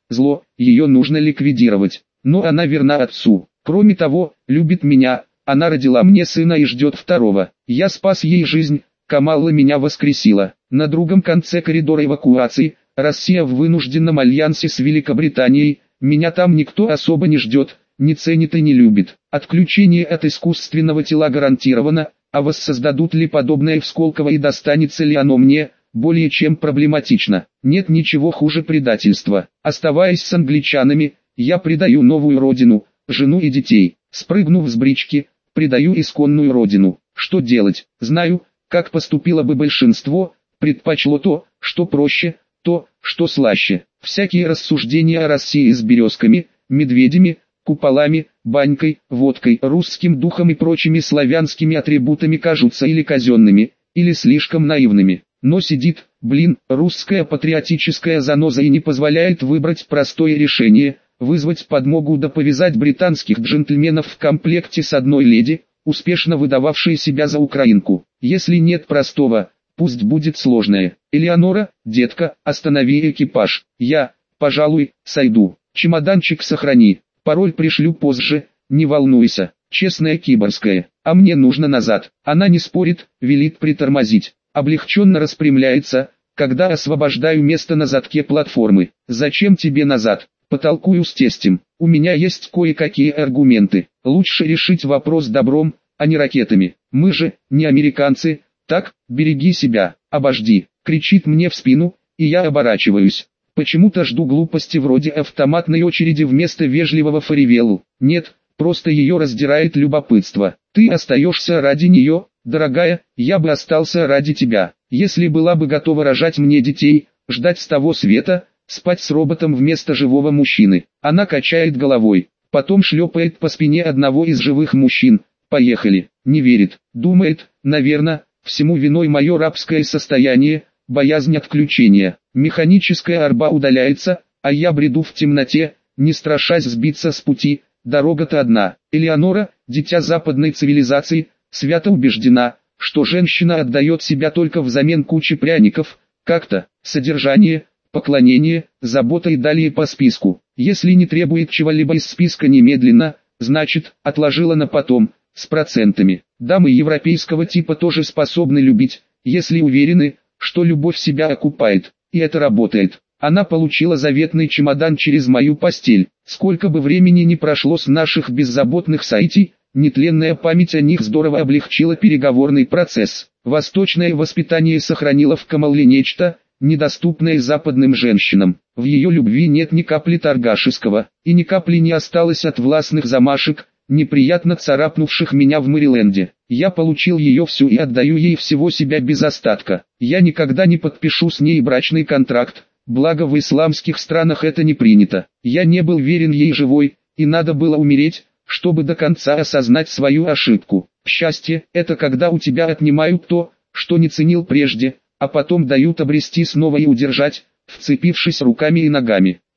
зло, ее нужно ликвидировать. Но она верна отцу. Кроме того, любит меня, она родила мне сына и ждет второго. Я спас ей жизнь, Камалла меня воскресила. На другом конце коридора эвакуации, Россия в вынужденном альянсе с Великобританией, меня там никто особо не ждет, не ценит и не любит. Отключение от искусственного тела гарантировано, а воссоздадут ли подобное в Сколково и достанется ли оно мне, более чем проблематично. Нет ничего хуже предательства. Оставаясь с англичанами, я предаю новую родину, жену и детей. Спрыгнув с брички, предаю исконную родину. Что делать? Знаю, как поступило бы большинство, предпочло то, что проще, то, что слаще. Всякие рассуждения о России с березками, медведями, куполами, банькой, водкой, русским духом и прочими славянскими атрибутами кажутся или казенными, или слишком наивными. Но сидит, блин, русская патриотическая заноза и не позволяет выбрать простое решение, вызвать подмогу да повязать британских джентльменов в комплекте с одной леди, успешно выдававшей себя за украинку. Если нет простого, пусть будет сложное. Элеонора, детка, останови экипаж. Я, пожалуй, сойду. Чемоданчик сохрани. Пароль пришлю позже, не волнуйся. Честная киборская. А мне нужно назад. Она не спорит, велит притормозить. Облегченно распрямляется, когда освобождаю место на задке платформы. Зачем тебе назад? Потолкую с тестем. У меня есть кое-какие аргументы. Лучше решить вопрос добром, а не ракетами. Мы же, не американцы. Так, береги себя, обожди. Кричит мне в спину, и я оборачиваюсь. Почему-то жду глупости вроде автоматной очереди вместо вежливого фаревелу. Нет, просто ее раздирает любопытство. Ты остаешься ради нее, дорогая, я бы остался ради тебя. Если была бы готова рожать мне детей, ждать с того света, спать с роботом вместо живого мужчины. Она качает головой, потом шлепает по спине одного из живых мужчин. Поехали. Не верит, думает, наверное, всему виной мое рабское состояние, боязнь отключения. Механическая арба удаляется, а я бреду в темноте, не страшась сбиться с пути. Дорога-то одна. Элеонора, дитя западной цивилизации, свято убеждена, что женщина отдает себя только взамен кучи пряников, как-то, содержание, поклонение, забота и далее по списку. Если не требует чего-либо из списка немедленно, значит, отложила на потом, с процентами. Дамы европейского типа тоже способны любить, если уверены, что любовь себя окупает, и это работает. Она получила заветный чемодан через мою постель. Сколько бы времени ни прошло с наших беззаботных сайтей, нетленная память о них здорово облегчила переговорный процесс. Восточное воспитание сохранило в Камалле нечто, недоступное западным женщинам. В ее любви нет ни капли торгашеского, и ни капли не осталось от властных замашек, неприятно царапнувших меня в Мэриленде. Я получил ее всю и отдаю ей всего себя без остатка. Я никогда не подпишу с ней брачный контракт, благо в исламских странах это не принято. Я не был верен ей живой, и надо было умереть, чтобы до конца осознать свою ошибку. Счастье – это когда у тебя отнимают то, что не ценил прежде, а потом дают обрести снова и удержать, вцепившись руками и ногами.